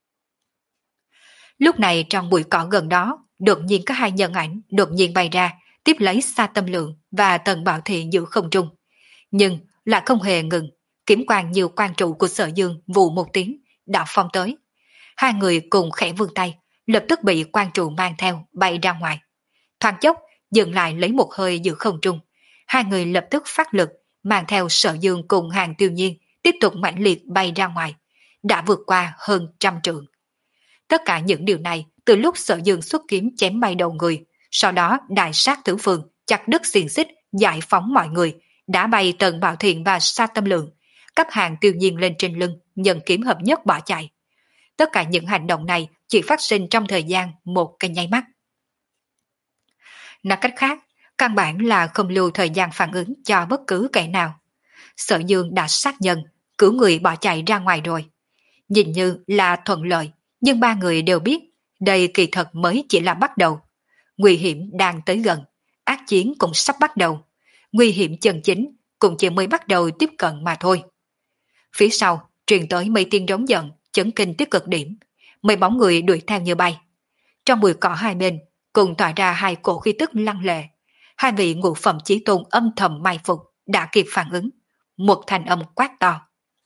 Lúc này trong bụi cỏ gần đó, đột nhiên có hai nhân ảnh đột nhiên bay ra, tiếp lấy Sa Tâm Lượng và Tần Bảo Thiện giữ không trung. Nhưng lại không hề ngừng, kiếm quang nhiều quan trụ của Sở Dương vù một tiếng, đã phong tới. Hai người cùng khẽ vươn tay, lập tức bị quan trụ mang theo, bay ra ngoài. Thoáng chốc, dừng lại lấy một hơi giữ không trung. Hai người lập tức phát lực, mang theo Sở Dương cùng Hàng Tiêu Nhiên, tiếp tục mãnh liệt bay ra ngoài, đã vượt qua hơn trăm trượng. Tất cả những điều này từ lúc Sở Dương xuất kiếm chém bay đầu người, sau đó đại sát tứ phương, chặt đứt xiềng xích, giải phóng mọi người, đã bay Tần Bảo Thiện và Sa Tâm Lượng, cấp Hàng Tiêu Nhiên lên trên lưng, nhân kiếm hợp nhất bỏ chạy. Tất cả những hành động này chỉ phát sinh trong thời gian một cái nháy mắt. Nói cách khác, căn bản là không lưu thời gian phản ứng cho bất cứ kẻ nào. Sở Dương đã sát nhân, cứu người bỏ chạy ra ngoài rồi. Nhìn như là thuận lợi, nhưng ba người đều biết đây kỳ thật mới chỉ là bắt đầu. Nguy hiểm đang tới gần, ác chiến cũng sắp bắt đầu. Nguy hiểm chân chính cũng chỉ mới bắt đầu tiếp cận mà thôi. Phía sau truyền tới mấy tiếng rống giận, chấn kinh tới cực điểm. Mấy bóng người đuổi theo như bay. Trong bụi cỏ hai bên cùng tỏa ra hai cổ khí tức lăng lệ. Hai vị ngũ phẩm chí tôn âm thầm mai phục đã kịp phản ứng. Một thanh âm quát to.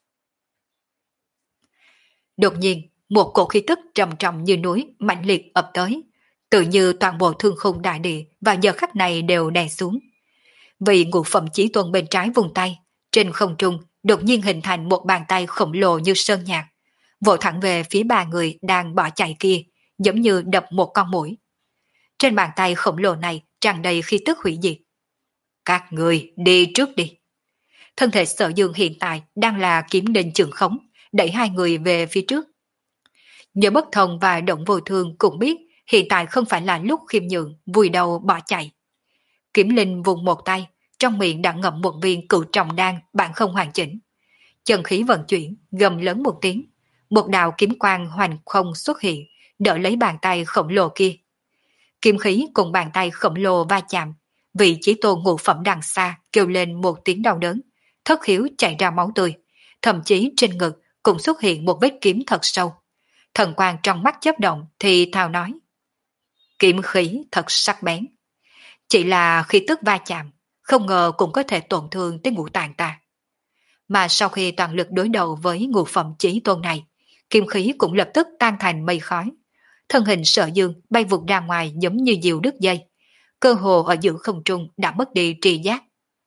Đột nhiên, một cổ khí tức trầm trọng như núi mạnh liệt ập tới, tự như toàn bộ thương khung đại địa vào giờ khắc này đều đè xuống. Vị ngũ phẩm chí tôn bên trái vùng tay, trên không trung đột nhiên hình thành một bàn tay khổng lồ như sơn nhạc, vội thẳng về phía ba người đang bỏ chạy kia, giống như đập một con muỗi. Trên bàn tay khổng lồ này tràn đầy khí tức hủy diệt. Các người đi trước đi. Thân thể Sở Dương hiện tại đang là kiếm đình trường khống, đẩy hai người về phía trước. Nhớ Bất Thông và Động Vô Thương cũng biết hiện tại không phải là lúc khiêm nhường, vùi đầu bỏ chạy. Kiếm Linh vùng một tay, trong miệng đã ngậm một viên cựu trọng đan bản không hoàn chỉnh. Chân khí vận chuyển, gầm lớn một tiếng, một đạo kiếm quang hoành không xuất hiện, đỡ lấy bàn tay khổng lồ kia. Kiếm khí cùng bàn tay khổng lồ va chạm, vị chí tôn ngũ phẩm đằng xa kêu lên một tiếng đau đớn, thất khiếu chảy ra máu tươi, thậm chí trên ngực cũng xuất hiện một vết kiếm thật sâu. Thần quang trong mắt chớp động thì thào nói. Kiếm khí thật sắc bén. Chỉ là khi tức va chạm, không ngờ cũng có thể tổn thương tới ngũ tạng ta. Mà sau khi toàn lực đối đầu với ngũ phẩm chí tôn này, kiếm khí cũng lập tức tan thành mây khói. Thân hình Sở Dương bay vụt ra ngoài giống như diều đứt dây. Cơ hồ ở giữa không trung đã mất đi tri giác.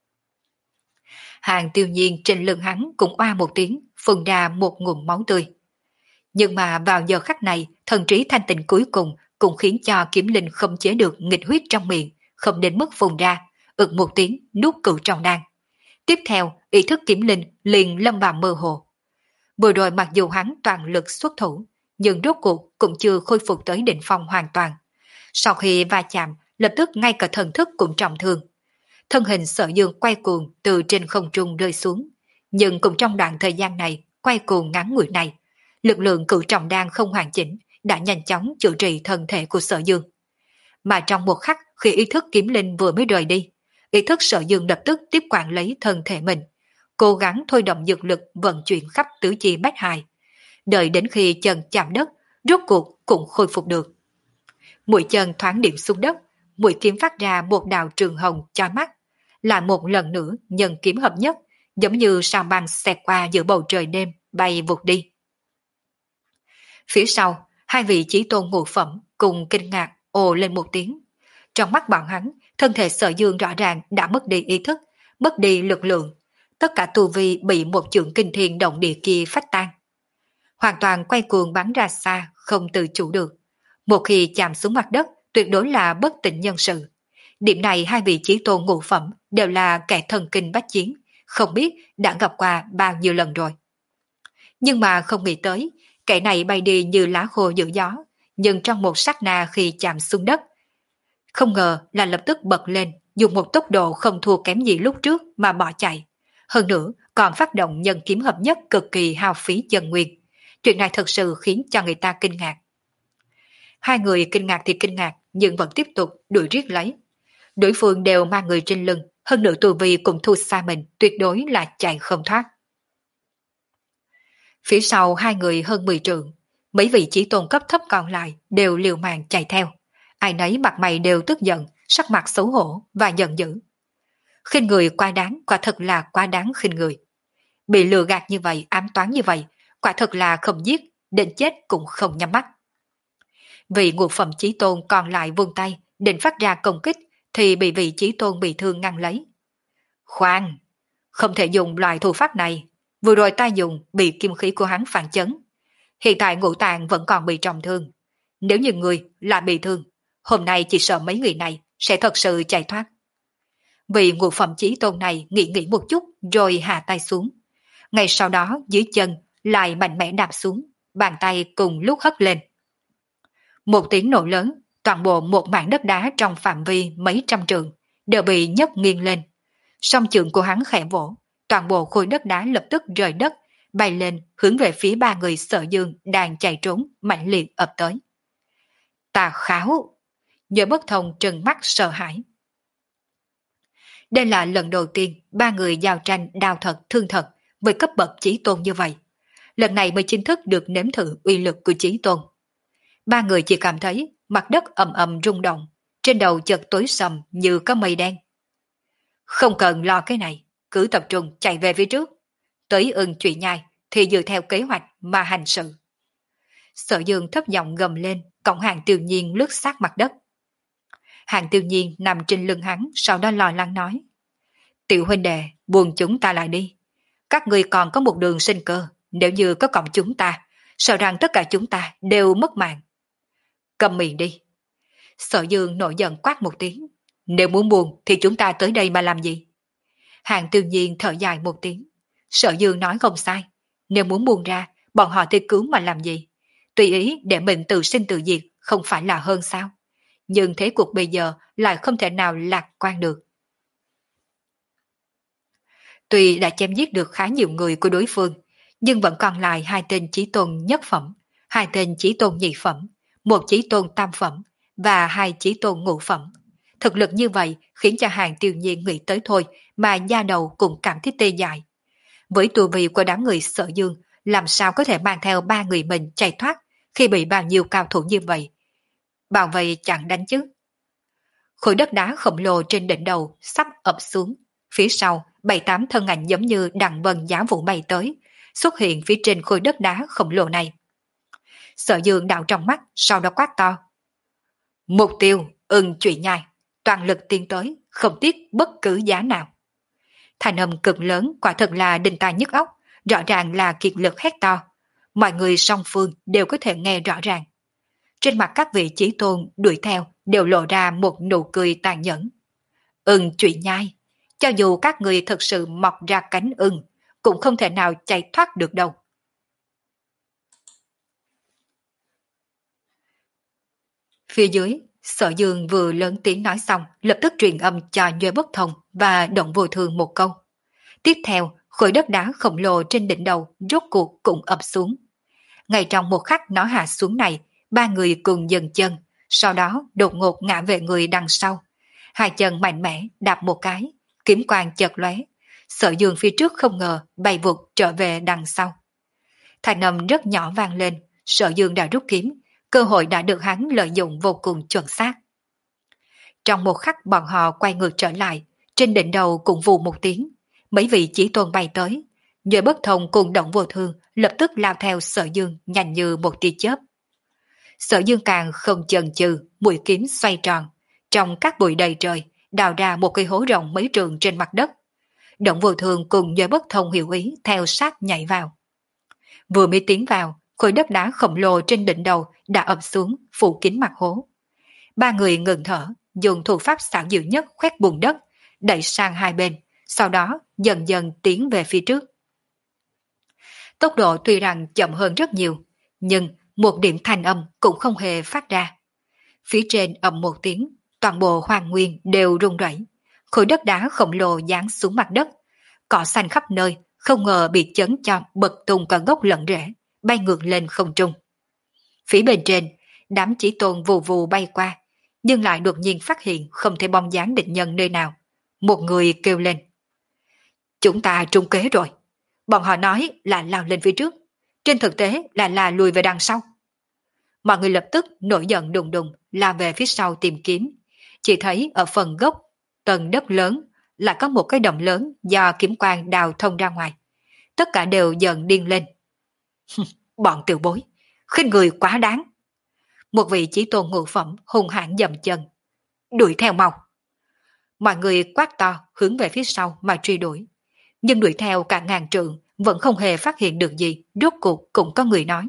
Hàng Tiêu Nhiên trên lưng hắn cũng oa một tiếng, phun ra một ngụm máu tươi. Nhưng mà vào giờ khắc này, thần trí thanh tịnh cuối cùng cũng khiến cho Kiếm Linh không chế được nghịch huyết trong miệng, không đến mức phun ra, ực một tiếng nuốt cựu trong đan. Tiếp theo, ý thức Kiếm Linh liền lâm vào mơ hồ. Vừa rồi mặc dù hắn toàn lực xuất thủ, nhưng rốt cuộc cũng chưa khôi phục tới đỉnh phong hoàn toàn. Sau khi va chạm, lập tức ngay cả thần thức cũng trọng thương. Thân hình Sở Dương quay cuồng từ trên không trung rơi xuống, nhưng cũng trong đoạn thời gian này, quay cuồng ngắn ngủi này, lực lượng cửu trọng đan không hoàn chỉnh đã nhanh chóng chữa trị thân thể của Sở Dương. Mà trong một khắc khi ý thức Kiếm Linh vừa mới rời đi, ý thức Sở Dương lập tức tiếp quản lấy thân thể mình, cố gắng thôi động dược lực vận chuyển khắp tứ chi bách hài. Đợi đến khi chân chạm đất, rốt cuộc cũng khôi phục được. Mũi chân thoáng điểm xuống đất, mũi kiếm phát ra một đạo trường hồng chói mắt, lại một lần nữa nhân kiếm hợp nhất, giống như sao băng xẹt qua giữa bầu trời đêm, bay vụt đi. Phía sau, hai vị chí tôn ngũ phẩm cùng kinh ngạc ồ lên một tiếng. Trong mắt bọn hắn, thân thể Sở Dương rõ ràng đã mất đi ý thức, mất đi lực lượng. Tất cả tu vi bị một chưởng kinh thiên động địa kia phách tan. Hoàn toàn quay cuồng bắn ra xa, không tự chủ được. Một khi chạm xuống mặt đất, tuyệt đối là bất tỉnh nhân sự. Điểm này hai vị chí tôn ngũ phẩm đều là kẻ thần kinh bách chiến, không biết đã gặp qua bao nhiêu lần rồi. Nhưng mà không nghĩ tới, kẻ này bay đi như lá khô giữ gió, nhưng trong một sát na khi chạm xuống đất, không ngờ là lập tức bật lên, dùng một tốc độ không thua kém gì lúc trước mà bỏ chạy. Hơn nữa, còn phát động nhân kiếm hợp nhất cực kỳ hao phí chân nguyên. Chuyện này thật sự khiến cho người ta kinh ngạc. Hai người kinh ngạc thì kinh ngạc, nhưng vẫn tiếp tục đuổi riết lấy. Đối phương đều mang người trên lưng, hơn nữa tu vi cũng thua xa mình, tuyệt đối là chạy không thoát. Phía sau hai người hơn mười trượng, mấy vị chí tôn cấp thấp còn lại đều liều mạng chạy theo. Ai nấy mặt mày đều tức giận, sắc mặt xấu hổ và giận dữ. Khinh người quá đáng, quả thật là quá đáng khinh người. Bị lừa gạt như vậy, ám toán như vậy, quả thật là không giết, đến chết cũng không nhắm mắt. Vị ngũ phẩm chí tôn còn lại vung tay, định phát ra công kích, thì bị vị chí tôn bị thương ngăn lấy. Khoan, không thể dùng loại thủ pháp này, vừa rồi ta dùng bị kim khí của hắn phản chấn. Hiện tại ngũ tạng vẫn còn bị trọng thương. Nếu như người là bị thương, hôm nay chỉ sợ mấy người này sẽ thật sự chạy thoát. Vị ngũ phẩm chí tôn này nghĩ nghĩ một chút rồi hạ tay xuống. Ngay sau đó dưới chân lại mạnh mẽ đạp xuống, bàn tay cùng lúc hất lên. Một tiếng nổ lớn, toàn bộ một mảng đất đá trong phạm vi mấy trăm trượng đều bị nhấc nghiêng lên. Song chưởng của hắn khẽ vỗ, toàn bộ khối đất đá lập tức rời đất, bay lên hướng về phía ba người Sở Dương đang chạy trốn mạnh liệt ập tới. Tà kháo! Nhớ bất thông trừng mắt sợ hãi. Đây là lần đầu tiên ba người giao tranh đao thật thương thật với cấp bậc chí tôn như vậy. Lần này mới chính thức được nếm thử uy lực của chí tôn. Ba người chỉ cảm thấy mặt đất ầm ầm rung động, trên đầu chợt tối sầm như có mây đen. Không cần lo cái này, cứ tập trung chạy về phía trước. Tới ưng chuyện nhai thì dựa theo kế hoạch mà hành sự. Sở Dương thấp giọng gầm lên, cổng Hàng Tiêu Nhiên lướt sát mặt đất. Hàng Tiêu Nhiên nằm trên lưng hắn, sau đó lo lắng nói. Tiểu huynh đệ, buông chúng ta lại đi. Các người còn có một đường sinh cơ, nếu như có cổng chúng ta, sợ rằng tất cả chúng ta đều mất mạng. Cầm miệng đi. Sở Dương nổi giận quát một tiếng. Nếu muốn buông thì chúng ta tới đây mà làm gì? Hàng Tiêu Nhiên thở dài một tiếng. Sở Dương nói không sai. Nếu muốn buông ra, bọn họ thì cứu mà làm gì? Tùy ý để mình tự sinh tự diệt không phải là hơn sao? Nhưng thế cuộc bây giờ lại không thể nào lạc quan được. Tuy đã chém giết được khá nhiều người của đối phương, nhưng vẫn còn lại hai tên chí tôn nhất phẩm, hai tên chí tôn nhị phẩm, một chí tôn tam phẩm và hai chí tôn ngũ phẩm. Thực lực như vậy khiến cho Hàng Tiêu Nhiên nghĩ tới thôi mà da đầu cũng cảm thấy tê dại. Với tu vi của đám người Sở Dương, làm sao có thể mang theo ba người mình chạy thoát khi bị bao nhiêu cao thủ như vậy? Bảo vệ chẳng đánh chứ. Khối đất đá khổng lồ trên đỉnh đầu sắp ập xuống. Phía sau, bảy tám thân ảnh giống như đằng vân giá vũ bay tới, xuất hiện phía trên khối đất đá khổng lồ này. Sở Dương đạo trong mắt, sau đó quát to. Mục tiêu, ưng trụy nhai, toàn lực tiến tới, không tiếc bất cứ giá nào. Thành âm cực lớn, quả thật là đinh tai nhức óc, rõ ràng là kiệt lực hét to. Mọi người song phương đều có thể nghe rõ ràng. Trên mặt các vị chí tôn đuổi theo đều lộ ra một nụ cười tàn nhẫn. Ưng trụy nhai, cho dù các người thực sự mọc ra cánh ưng, cũng không thể nào chạy thoát được đâu. Phía dưới, Sở Dương vừa lớn tiếng nói xong, lập tức truyền âm cho Nhuệ Bất Thông và Động Vô Thường một câu. Tiếp theo, khối đất đá khổng lồ trên đỉnh đầu rốt cuộc cũng ập xuống. Ngay trong một khắc nó hạ xuống này, ba người cùng dừng chân, sau đó đột ngột ngã về người đằng sau. Hai chân mạnh mẽ đạp một cái, kiếm quang chợt lóe. Sở Dương phía trước không ngờ bay vụt trở về đằng sau. Thanh âm rất nhỏ vang lên, Sở Dương đã rút kiếm, cơ hội đã được hắn lợi dụng vô cùng chuẩn xác. Trong một khắc bọn họ quay ngược trở lại, trên đỉnh đầu cũng vù một tiếng, mấy vị chí tôn bay tới. Nhuệ Bất Thông cùng Động Vô Thương lập tức lao theo Sở Dương nhanh như một tia chớp. Sở Dương càng không chần chừ, mũi kiếm xoay tròn, trong các bụi đầy trời, đào ra một cây hố rộng mấy trường trên mặt đất. Động Vô Thường cùng Nhuệ Bất Thông hiểu ý theo sát nhảy vào. Vừa mới tiến vào, khối đất đá khổng lồ trên đỉnh đầu đã ập xuống, phủ kín mặt hố. Ba người ngừng thở, dùng thủ pháp xảo diệu nhất khoét bùn đất, đẩy sang hai bên, sau đó dần dần tiến về phía trước. Tốc độ tuy rằng chậm hơn rất nhiều, nhưng một điểm thanh âm cũng không hề phát ra. Phía trên ầm một tiếng, toàn bộ hoàng nguyên đều rung rẩy, khối đất đá khổng lồ giáng xuống mặt đất, cỏ xanh khắp nơi, không ngờ bị chấn cho bật tung cả gốc lẫn rễ, bay ngược lên không trung. Phía bên trên, đám chỉ tôn vù vù bay qua, nhưng lại đột nhiên phát hiện không thể bóng dáng địch nhân nơi nào. Một người kêu lên: chúng ta trúng kế rồi. Bọn họ nói là lao lên phía trước, trên thực tế là là lùi về đằng sau. Mọi người lập tức nổi giận đùng đùng lao về phía sau tìm kiếm. Chỉ thấy ở phần gốc tầng đất lớn là có một cái động lớn do kiếm quang đào thông ra ngoài. Tất cả đều dần điên lên. Bọn tiểu bối, khinh người quá đáng. Một vị chí tôn ngũ phẩm hung hãn dậm chân: đuổi theo mau. Mọi người quát to hướng về phía sau mà truy đuổi. Nhưng đuổi theo cả ngàn trượng vẫn không hề phát hiện được gì. Rốt cuộc cũng có người nói: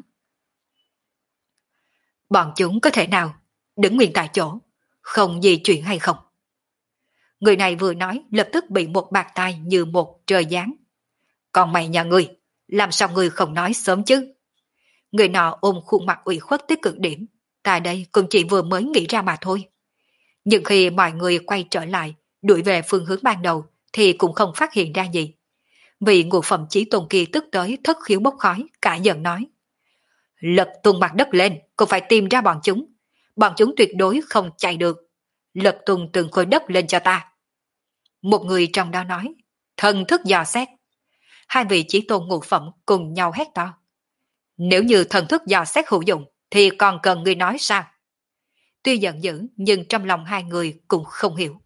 bọn chúng có thể nào đứng nguyên tại chỗ, không di chuyển hay không? Người này vừa nói lập tức bị một bạt tai như một trời giáng. Còn mày nhà ngươi, làm sao ngươi không nói sớm chứ? Người nọ ôm khuôn mặt ủy khuất tới cực điểm. Ta đây cũng chỉ vừa mới nghĩ ra mà thôi. Nhưng khi mọi người quay trở lại, đuổi về phương hướng ban đầu, thì cũng không phát hiện ra gì. Vị ngũ phẩm chí tôn kia tức tới thất khiếu bốc khói, cả giận nói: lật tung mặt đất lên, cũng phải tìm ra bọn chúng. Bọn chúng tuyệt đối không chạy được. Lật tung từng khối đất lên cho ta. Một người trong đó nói: thần thức dò xét. Hai vị chí tôn ngũ phẩm cùng nhau hét to: nếu như thần thức dò xét hữu dụng, thì còn cần người nói sao? Tuy giận dữ, nhưng trong lòng hai người cũng không hiểu.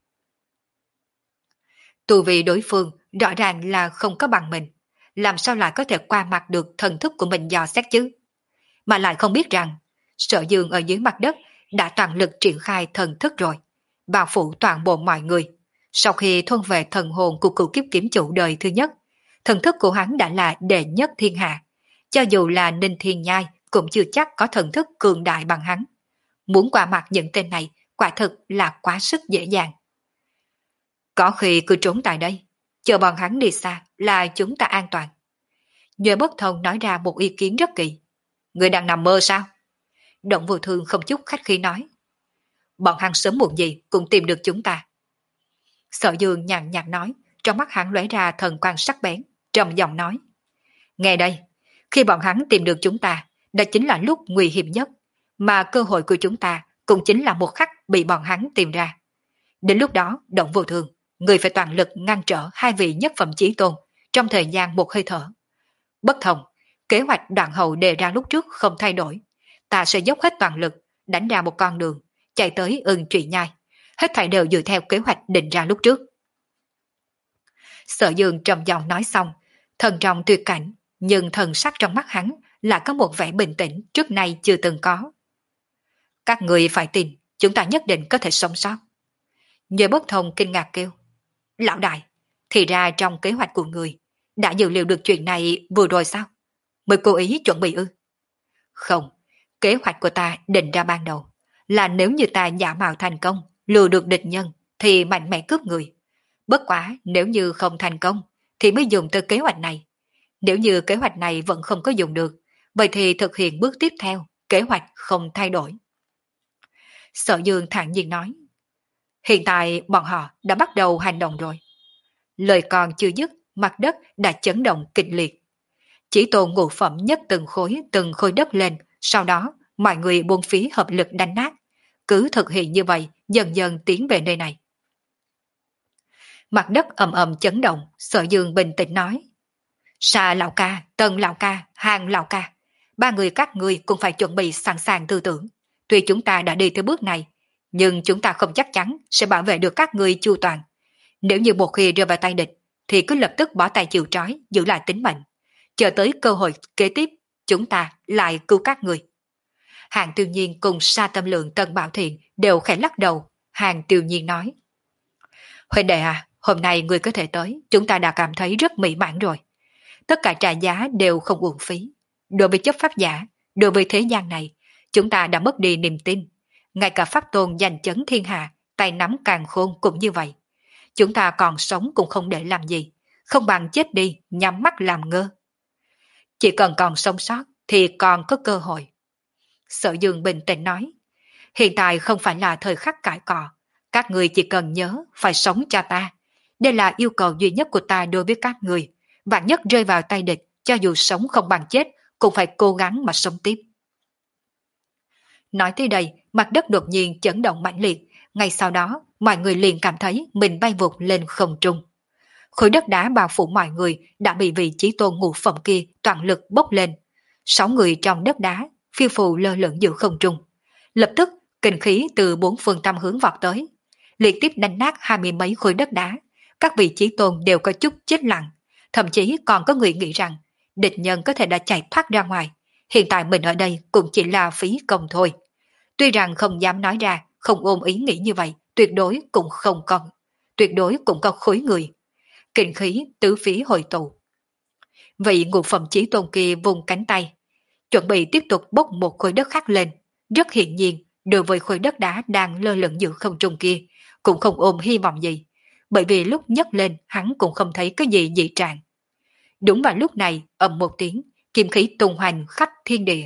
Tu vì đối phương rõ ràng là không có bằng mình, làm sao lại có thể qua mặt được thần thức của mình dò xét chứ? Mà lại không biết rằng Sở Dương ở dưới mặt đất đã toàn lực triển khai thần thức rồi, bao phủ toàn bộ mọi người. Sau khi thôn về thần hồn của cựu kiếp kiếm chủ đời thứ nhất, thần thức của hắn đã là đệ nhất thiên hạ. Cho dù là Ninh Thiên Nhai cũng chưa chắc có thần thức cường đại bằng hắn. Muốn qua mặt những tên này quả thực là quá sức dễ dàng. Có khi cứ trốn tại đây, chờ bọn hắn đi xa là chúng ta an toàn. Nhuệ Bất Thông nói ra một ý kiến rất kỳ. Người đang nằm mơ sao? Động Vô Thương không chút khách khí nói: bọn hắn sớm muộn gì cũng tìm được chúng ta. Sở Dương nhàn nhạt nói, trong mắt hắn lóe ra thần quang sắc bén, trầm giọng nói: nghe đây, khi bọn hắn tìm được chúng ta, đó chính là lúc nguy hiểm nhất, mà cơ hội của chúng ta cũng chính là một khắc bị bọn hắn tìm ra. Đến lúc đó, Động Vô Thường, người phải toàn lực ngăn trở hai vị nhất phẩm chí tôn trong thời gian một hơi thở. Bất Thông, kế hoạch đoạn hậu đề ra lúc trước không thay đổi. Ta sẽ dốc hết toàn lực, đánh ra một con đường, chạy tới Ưng Trụy Nhai. Hết thảy đều dựa theo kế hoạch định ra lúc trước. Sở Dương trầm giọng nói xong, thần trọng tuyệt cảnh, nhưng thần sắc trong mắt hắn là có một vẻ bình tĩnh trước nay chưa từng có. Các người phải tin, chúng ta nhất định có thể sống sót. Nhuệ Bất Thông kinh ngạc kêu: lão đại, thì ra trong kế hoạch của người đã dự liệu được chuyện này vừa rồi sao? Mới cố ý chuẩn bị ư? Không, kế hoạch của ta định ra ban đầu là nếu như ta giả mạo thành công, lừa được địch nhân thì mạnh mẽ cướp người. Bất quá nếu như không thành công thì mới dùng tới kế hoạch này. Nếu như kế hoạch này vẫn không có dùng được, vậy thì thực hiện bước tiếp theo, kế hoạch không thay đổi. Sở Dương thản nhiên nói: hiện tại bọn họ đã bắt đầu hành động rồi. Lời còn chưa dứt, mặt đất đã chấn động kịch liệt. Chỉ tôn ngũ phẩm nhất từng khối từng khối đất lên, sau đó mọi người buông phí hợp lực đánh nát. Cứ thực hiện như vậy, dần dần tiến về nơi này. Mặt đất ầm ầm chấn động, Sở Dương bình tĩnh nói: Sa lão ca, Tân lão ca, Hàng lão ca, ba người các ngươi cũng phải chuẩn bị sẵn sàng tư tưởng. Tuy chúng ta đã đi tới bước này, nhưng chúng ta không chắc chắn sẽ bảo vệ được các ngươi chu toàn. Nếu như một khi rơi vào tay địch, thì cứ lập tức bỏ tay chịu trói, giữ lại tính mệnh. chờ tới cơ hội kế tiếp, chúng ta lại cứu các người. Hàng Tiêu Nhiên cùng Sa Tâm Lượng Tân Bảo Thiện đều khẽ lắc đầu. Hàng Tiêu Nhiên nói: Huynh đệ à, hôm nay người có thể tới, chúng ta đã cảm thấy rất mỹ mãn rồi. Tất cả trả giá đều không uổng phí. Đối với chấp pháp giả, đối với thế gian này, chúng ta đã mất đi niềm tin. Ngay cả pháp tôn giành chấn thiên hạ, tay nắm càn khôn cũng như vậy. Chúng ta còn sống cũng không để làm gì, không bằng chết đi, nhắm mắt làm ngơ. Chỉ cần còn sống sót thì còn có cơ hội. Sở Dương bình tĩnh nói: Hiện tại không phải là thời khắc cãi cọ. Các người chỉ cần nhớ phải sống cho ta. Đây là yêu cầu duy nhất của ta đối với các người. Vạn nhất rơi vào tay địch, cho dù sống không bằng chết, cũng phải cố gắng mà sống tiếp. Nói tới đây, mặt đất đột nhiên chấn động mãnh liệt. Ngay sau đó, mọi người liền cảm thấy mình bay vụt lên không trung. Khối đất đá bao phủ mọi người đã bị vị chí tôn ngũ phẩm kia toàn lực bốc lên. Sáu người trong đất đá phiêu phù lơ lửng giữa không trung. Lập tức, kinh khí từ bốn phương tám hướng vọt tới, liên tiếp đánh nát hai mươi mấy khối đất đá. Các vị chí tôn đều có chút chết lặng, thậm chí còn có người nghĩ rằng địch nhân có thể đã chạy thoát ra ngoài. Hiện tại mình ở đây cũng chỉ là phí công thôi. Tuy rằng không dám nói ra, không ôm ý nghĩ như vậy, tuyệt đối cũng không còn, tuyệt đối cũng có khối người. Kinh khí tứ phí hội tụ. Vị ngũ phẩm chí tôn kia vùng cánh tay, chuẩn bị tiếp tục bốc một khối đất khác lên. Rất hiển nhiên, đối với khối đất đá đang lơ lửng giữa không trung kia, cũng không ôm hy vọng gì, bởi vì lúc nhấc lên hắn cũng không thấy cái gì dị trạng. Đúng vào lúc này, ầm một tiếng, kim khí tung hoành khắp thiên địa.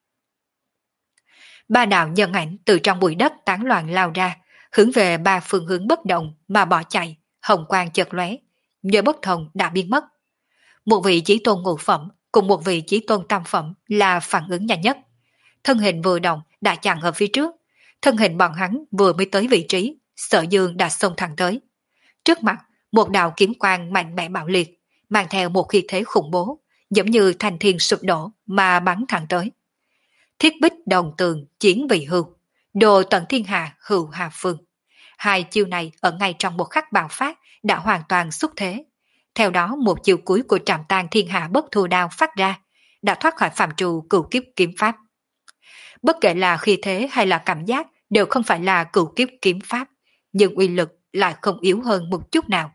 Ba đạo nhân ảnh từ trong bụi đất tán loạn lao ra, hướng về ba phương hướng bất động mà bỏ chạy, hồng quang chợt lóe, nhờ bất thông đã biến mất. Một vị chí tôn ngũ phẩm cùng một vị chí tôn tam phẩm là phản ứng nhanh nhất. Thân hình vừa động đã chặn ở phía trước, thân hình bọn hắn vừa mới tới vị trí, Sở Dương đã xông thẳng tới. Trước mặt, một đạo kiếm quang mạnh mẽ bạo liệt, mang theo một khí thế khủng bố, giống như thành thiên sụp đổ mà bắn thẳng tới. Thiết bích đồng tường chiến vị hưu, đồ tận thiên hạ hưu hà phương. Hai chiêu này ở ngay trong một khắc bạo phát đã hoàn toàn xuất thế. Theo đó một chiêu cuối của Trảm Tan Thiên Hạ Bất Thù Đao phát ra, đã thoát khỏi phạm trù cửu kiếp kiếm pháp. Bất kể là khí thế hay là cảm giác đều không phải là cửu kiếp kiếm pháp, nhưng uy lực lại không yếu hơn một chút nào.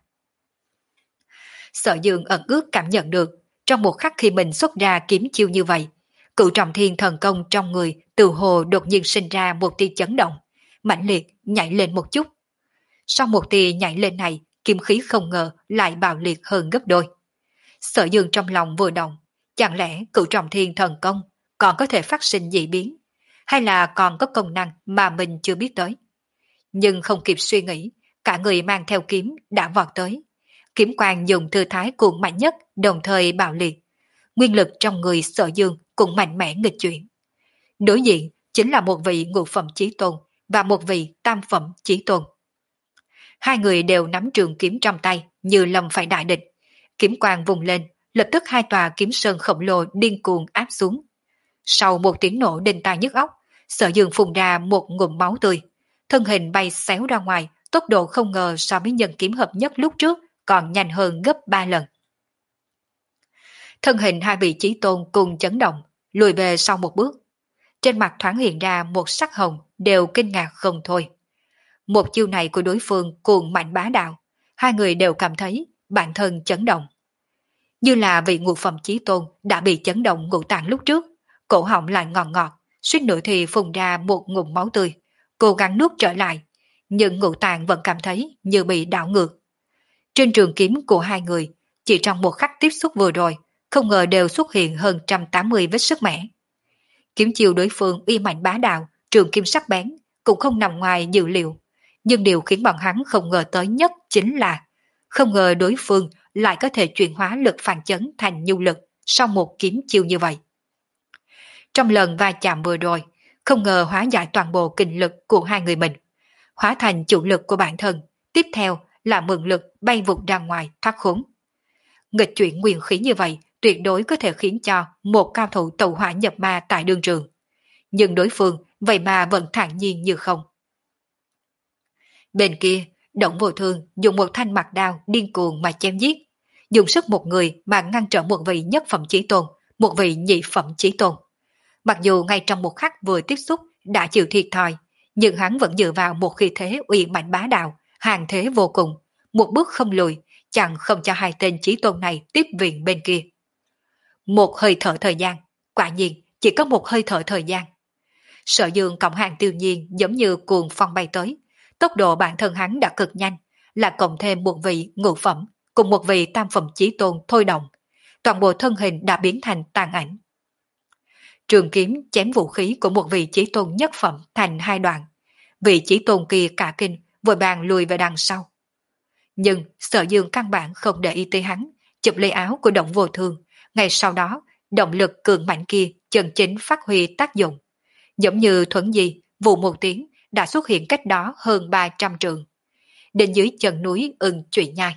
Sở Dương ẩn ước cảm nhận được, trong một khắc khi mình xuất ra kiếm chiêu như vậy, cửu trọng thiên thần công trong người từ hồ đột nhiên sinh ra một tia chấn động, mãnh liệt nhảy lên một chút. Sau một tia nhảy lên này, kiếm khí không ngờ lại bạo liệt hơn gấp đôi. Sở Dương trong lòng vừa động, chẳng lẽ cửu trọng thiên thần công còn có thể phát sinh dị biến, hay là còn có công năng mà mình chưa biết tới. Nhưng không kịp suy nghĩ, cả người mang theo kiếm đã vọt tới. Kiếm quang dùng thư thái cuồng mạnh nhất đồng thời bạo liệt. Nguyên lực trong người Sở Dương cũng mạnh mẽ nghịch chuyển. Đối diện chính là một vị ngũ phẩm chí tôn và một vị tam phẩm chí tôn. Hai người đều nắm trường kiếm trong tay như lâm phải đại địch. Kiếm quang vùng lên, lập tức hai tòa kiếm sơn khổng lồ điên cuồng áp xuống. Sau một tiếng nổ đinh tai nhức óc, Sở Dương phun ra một ngụm máu tươi, thân hình bay xéo ra ngoài, tốc độ không ngờ so với nhân kiếm hợp nhất lúc trước còn nhanh hơn gấp ba lần. Thân hình hai vị chí tôn cùng chấn động, lùi về sau một bước. Trên mặt thoáng hiện ra một sắc hồng, đều kinh ngạc không thôi. Một chiêu này của đối phương cuồng mạnh bá đạo, hai người đều cảm thấy bản thân chấn động. Như là vị ngũ phẩm chí tôn đã bị chấn động ngũ tạng lúc trước, cổ họng lại ngọt ngọt, suýt nữa thì phun ra một ngụm máu tươi, cố gắng nuốt trở lại, nhưng ngũ tạng vẫn cảm thấy như bị đảo ngược. Trên trường kiếm của hai người, chỉ trong một khắc tiếp xúc vừa rồi, không ngờ đều xuất hiện hơn một trăm tám mươi vết sức mẻ. Kiếm chiêu đối phương uy mạnh bá đạo, trường kim sắc bén, cũng không nằm ngoài dự liệu. Nhưng điều khiến bọn hắn không ngờ tới nhất chính là không ngờ đối phương lại có thể chuyển hóa lực phản chấn thành nhu lực sau một kiếm chiêu như vậy. Trong lần va chạm vừa rồi, không ngờ hóa giải toàn bộ kinh lực của hai người mình, hóa thành chủ lực của bản thân, tiếp theo là mượn lực bay vụt ra ngoài thoát khốn. Nghịch chuyển nguyên khí như vậy tuyệt đối có thể khiến cho một cao thủ tẩu hỏa nhập ma tại đương trường. Nhưng đối phương vậy mà vẫn thản nhiên như không. Bên kia, Động Vô Thương dùng một thanh mặt đao điên cuồng mà chém giết. dùng sức một người mà ngăn trở một vị nhất phẩm chí tôn, một vị nhị phẩm chí tôn. Mặc dù ngay trong một khắc vừa tiếp xúc đã chịu thiệt thòi, nhưng hắn vẫn dựa vào một khí thế uy mạnh bá đạo, hàng thế vô cùng, một bước không lùi, chẳng không cho hai tên chí tôn này tiếp viện bên kia. Một hơi thở thời gian, quả nhiên chỉ có một hơi thở thời gian. Sở Dương cộng hàng Tiêu Nhiên giống như cuồng phong bay tới, tốc độ bản thân hắn đã cực nhanh, là cộng thêm một vị ngũ phẩm cùng một vị tam phẩm chí tôn thôi động, toàn bộ thân hình đã biến thành tàn ảnh. Trường kiếm chém vũ khí của một vị chí tôn nhất phẩm thành hai đoạn, vị chí tôn kia cả kinh vội vàng lùi về đằng sau. Nhưng Sở Dương căn bản không để ý tới hắn, chụp lấy áo của Động Vô Thương, ngay sau đó động lực cường mạnh kia chân chính phát huy tác dụng, giống như thuẫn di vụ một tiếng đã xuất hiện cách đó hơn ba trăm trượng, đến dưới chân núi Ưng Trụy Nhai.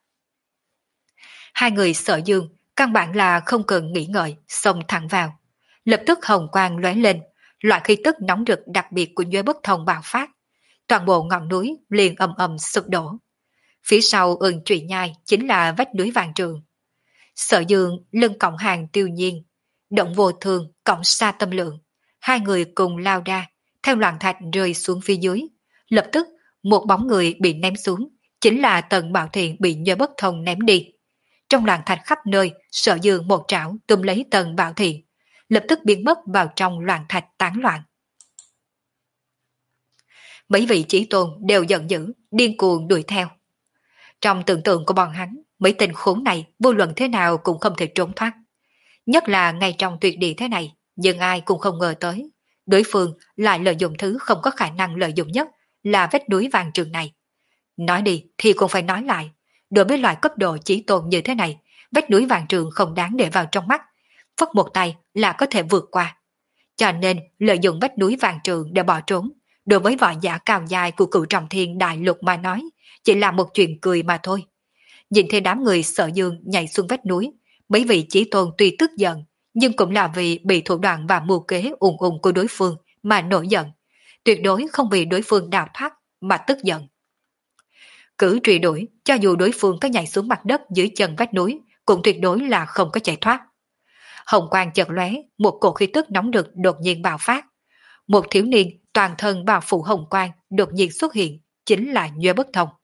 Hai người Sở Dương căn bản là không cần nghĩ ngợi, xông thẳng vào. Lập tức hồng quang lóe lên, loại khí tức nóng rực đặc biệt của Nhuế Bất Thông bạo phát, toàn bộ ngọn núi liền ầm ầm sụp đổ. Phía sau Ưng Trụy Nhai chính là vách núi Vạn Trường. Sở Dương lưng cộng hàng Tiêu Nhiên, Động Vô Thương cộng Sa Tâm Lượng, hai người cùng lao ra, theo loạn thạch rơi xuống phía dưới. Lập tức một bóng người bị ném xuống, chính là Tần Bảo Thiện bị Nhuế Bất Thông ném đi. Trong loạn thạch khắp nơi, Sở Dương một trảo túm lấy Tần Bảo Thiện, lập tức biến mất vào trong loạn thạch tán loạn. Mấy vị chí tôn đều giận dữ, điên cuồng đuổi theo. Trong tưởng tượng của bọn hắn, mấy tên khốn này vô luận thế nào cũng không thể trốn thoát. Nhất là ngay trong tuyệt địa thế này, nhưng ai cũng không ngờ tới, đối phương lại lợi dụng thứ không có khả năng lợi dụng nhất là vách núi Vạn Trường này. Nói đi thì cũng phải nói lại, đối với loại cấp độ chí tôn như thế này, vách núi Vạn Trường không đáng để vào trong mắt, phất một tay là có thể vượt qua. Cho nên lợi dụng vách núi Vạn Trường để bỏ trốn, đối với võ giả cao dài của Cửu Trọng Thiên Đại Lục mà nói, chỉ là một chuyện cười mà thôi. Nhìn thấy đám người Sở Dương nhảy xuống vách núi, mấy vị chí tôn tuy tức giận, nhưng cũng là vì bị thủ đoạn và mưu kế ùng ùng của đối phương mà nổi giận, tuyệt đối không vì đối phương đào thoát mà tức giận. Cứ truy đuổi, cho dù đối phương có nhảy xuống mặt đất dưới chân vách núi, cũng tuyệt đối là không có chạy thoát. Hồng quang chợt lóe, một cổ khí tức nóng rực đột nhiên bạo phát. Một thiếu niên toàn thân bao phủ hồng quang đột nhiên xuất hiện, chính là Nhuế Bất Thông.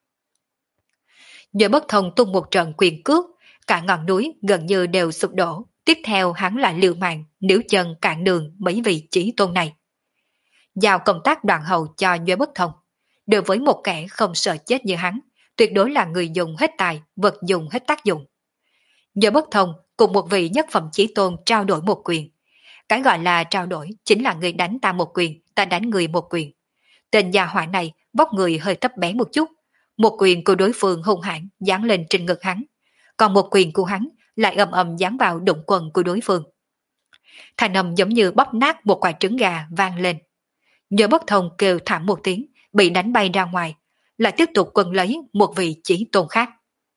Nhuế Bất Thông tung một trận quyền cước, cả ngọn núi gần như đều sụp đổ. Tiếp theo hắn lại liều mạng, níu chân cản đường mấy vị chí tôn này. Giao công tác đoạn hậu cho Nhuế Bất Thông. Đối với một kẻ không sợ chết như hắn, tuyệt đối là người dùng hết tài, vật dùng hết tác dụng. Nhuế Bất Thông cùng một vị nhất phẩm chí tôn trao đổi một quyền. Cái gọi là trao đổi chính là người đánh ta một quyền, ta đánh người một quyền. Tên gia hỏa này vóc người hơi thấp bé một chút, một quyền của đối phương hung hãn giáng lên trên ngực hắn, còn một quyền của hắn lại ầm ầm giáng vào đụng quần của đối phương. Thanh âm giống như bóp nát một quả trứng gà vang lên. Nhuế Bất Thông kêu thảm một tiếng, bị đánh bay ra ngoài, lại tiếp tục quần lấy một vị chí tôn khác.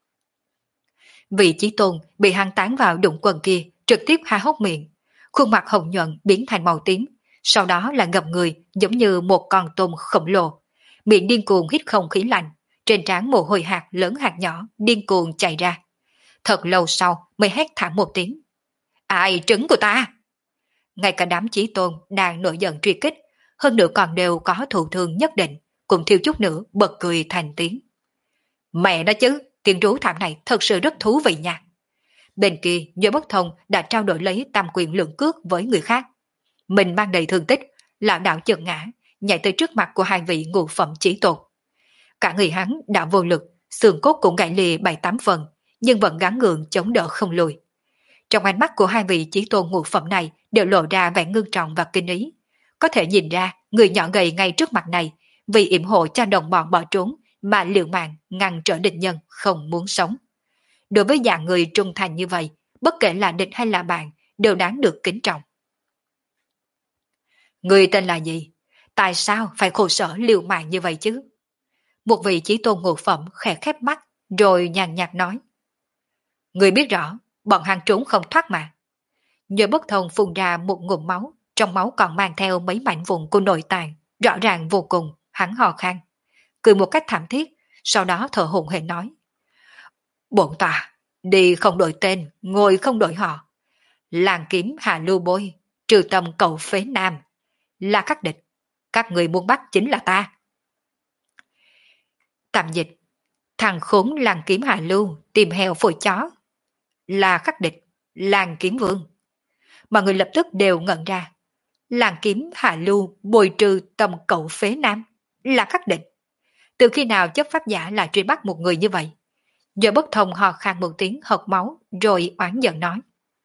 Vị chí tôn bị hắn tán vào đụng quần kia, trực tiếp há hốc miệng, khuôn mặt hồng nhuận biến thành màu tím, sau đó là ngập người giống như một con tôm khổng lồ, miệng điên cuồng hít không khí lạnh, trên trán mồ hôi hạt lớn hạt nhỏ điên cuồng chảy ra. Thật lâu sau mới hét thảm một tiếng. Ai trứng của ta? Ngay cả đám chí tôn đang nổi giận truy kích, hơn nữa còn đều có thụ thương nhất định, cũng thiếu chút nữa bật cười thành tiếng. Mẹ nó chứ, tiếng rú thảm này thật sự rất thú vị nha. Bên kia, Nhuế Bất Thông đã trao đổi lấy tam quyền lượng cước với người khác. Mình mang đầy thương tích, lão đạo chợt ngã, nhảy tới trước mặt của hai vị ngũ phẩm chí tôn. Cả người hắn đã vô lực, xương cốt cũng gãy lìa bảy tám phần, nhưng vẫn gắng gượng chống đỡ không lùi. Trong ánh mắt của hai vị chí tôn ngũ phẩm này đều lộ ra vẻ ngưng trọng và kinh ý. Có thể nhìn ra người nhỏ gầy ngay trước mặt này vì yểm hộ cho đồng bọn bỏ trốn mà liều mạng ngăn trở địch nhân không muốn sống. Đối với dạng người trung thành như vậy, bất kể là địch hay là bạn đều đáng được kính trọng. Người tên là gì? Tại sao phải khổ sở liều mạng như vậy chứ? Một vị chí tôn ngũ phẩm khẽ khép mắt rồi nhàn nhạt nói. Người biết rõ, bọn hắn trốn không thoát mà. Nhuế Bất Thông phun ra một ngụm máu, trong máu còn mang theo mấy mảnh vụn của nội tạng, rõ ràng vô cùng, hắn hò khan, cười một cách thảm thiết, sau đó thở hổn hển nói. Bổn tọa, Đi không đổi tên, ngồi không đổi họ. Làng kiếm Hà Lưu Bôi, trừ tầm cậu phế nam, là khắc địch. Các người muốn bắt chính là ta. Tạm dịch, thằng khốn làng kiếm Hà Lưu tìm heo phổi chó. Là khắc địch, làng kiếm vương. Mọi người lập tức đều ngẩn ra. Làng kiếm Hà Lưu bồi trừ tầm cậu phế nam, là khắc địch. Từ khi nào chấp pháp giả lại truy bắt một người như vậy? Giờ bất thông hò khan một tiếng hộc máu rồi oán giận nói.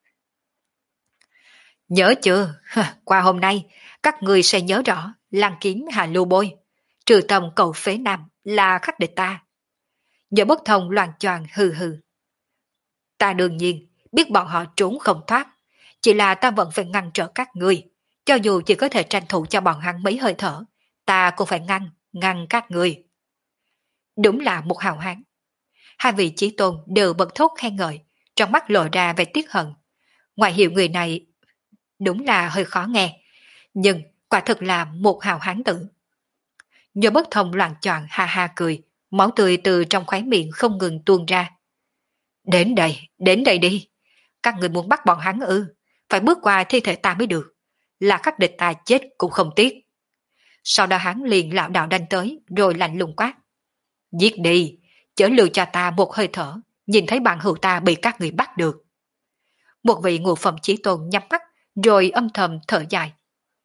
Nhớ chưa? Qua hôm nay, các người sẽ nhớ rõ làng kiếm Hà Lưu Bôi, trừ tầm cậu phế nam là khắc địch ta. Giờ bất thông loàn choạng hừ hừ. Ta đương nhiên biết bọn họ trốn không thoát, chỉ là ta vẫn phải ngăn trở các người. Cho dù chỉ có thể tranh thủ cho bọn hắn mấy hơi thở, ta cũng phải ngăn, ngăn các người. Đúng là một hào hán. Hai vị chí tôn đều bật thốt khen ngợi, trong mắt lộ ra vẻ tiếc hận. Ngoại hiệu người này đúng là hơi khó nghe, nhưng quả thực là một hào hán tử. Nhờ bất thông loạn choạng ha ha cười, máu tươi từ trong khóe miệng không ngừng tuôn ra. Đến đây, đến đây đi. Các người muốn bắt bọn hắn ư, phải bước qua thi thể ta mới được. Là khắc địch ta chết cũng không tiếc. Sau đó hắn liền lảo đảo đánh tới, rồi lạnh lùng quát. Giết đi, chớ lưu cho ta một hơi thở, nhìn thấy bạn hữu ta bị các người bắt được. Một vị ngũ phẩm chí tôn nhắm mắt, rồi âm thầm thở dài.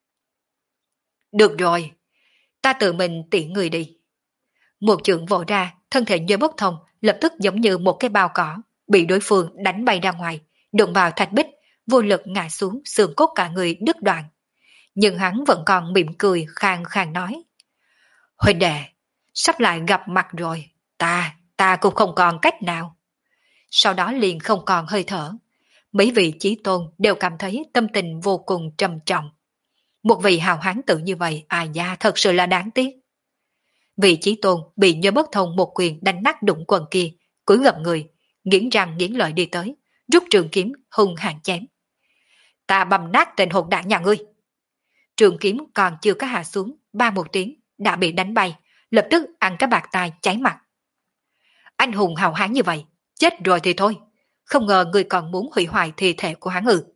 Được rồi, ta tự mình tiện người đi. Một chưởng vỗ ra, thân thể Nhơ Bất Thông lập tức giống như một cái bao cỏ, bị đối phương đánh bay ra ngoài, đụng vào thạch bích, vô lực ngã xuống, xương cốt cả người đứt đoạn. Nhưng hắn vẫn còn mỉm cười khang khang nói. Huynh đệ, sắp lại gặp mặt rồi, ta, ta cũng không còn cách nào. Sau đó liền không còn hơi thở. Mấy vị chí tôn đều cảm thấy tâm tình vô cùng trầm trọng. Một vị hào hán tự như vậy, à da, thật sự là đáng tiếc. Vị chí tôn bị Nhơ Bất Thông một quyền đánh nát đụng quần kia, cúi gập người, nghiến răng nghiến lợi đi tới, rút trường kiếm hung hãn chém. Ta bầm nát tên hồn đảng nhà ngươi. Trường kiếm còn chưa có hạ xuống, ba một tiếng đã bị đánh bay, lập tức ăn cái bạc tai cháy mặt. Anh hùng hào hán như vậy, chết rồi thì thôi, không ngờ người còn muốn hủy hoại thi thể của hắn ư.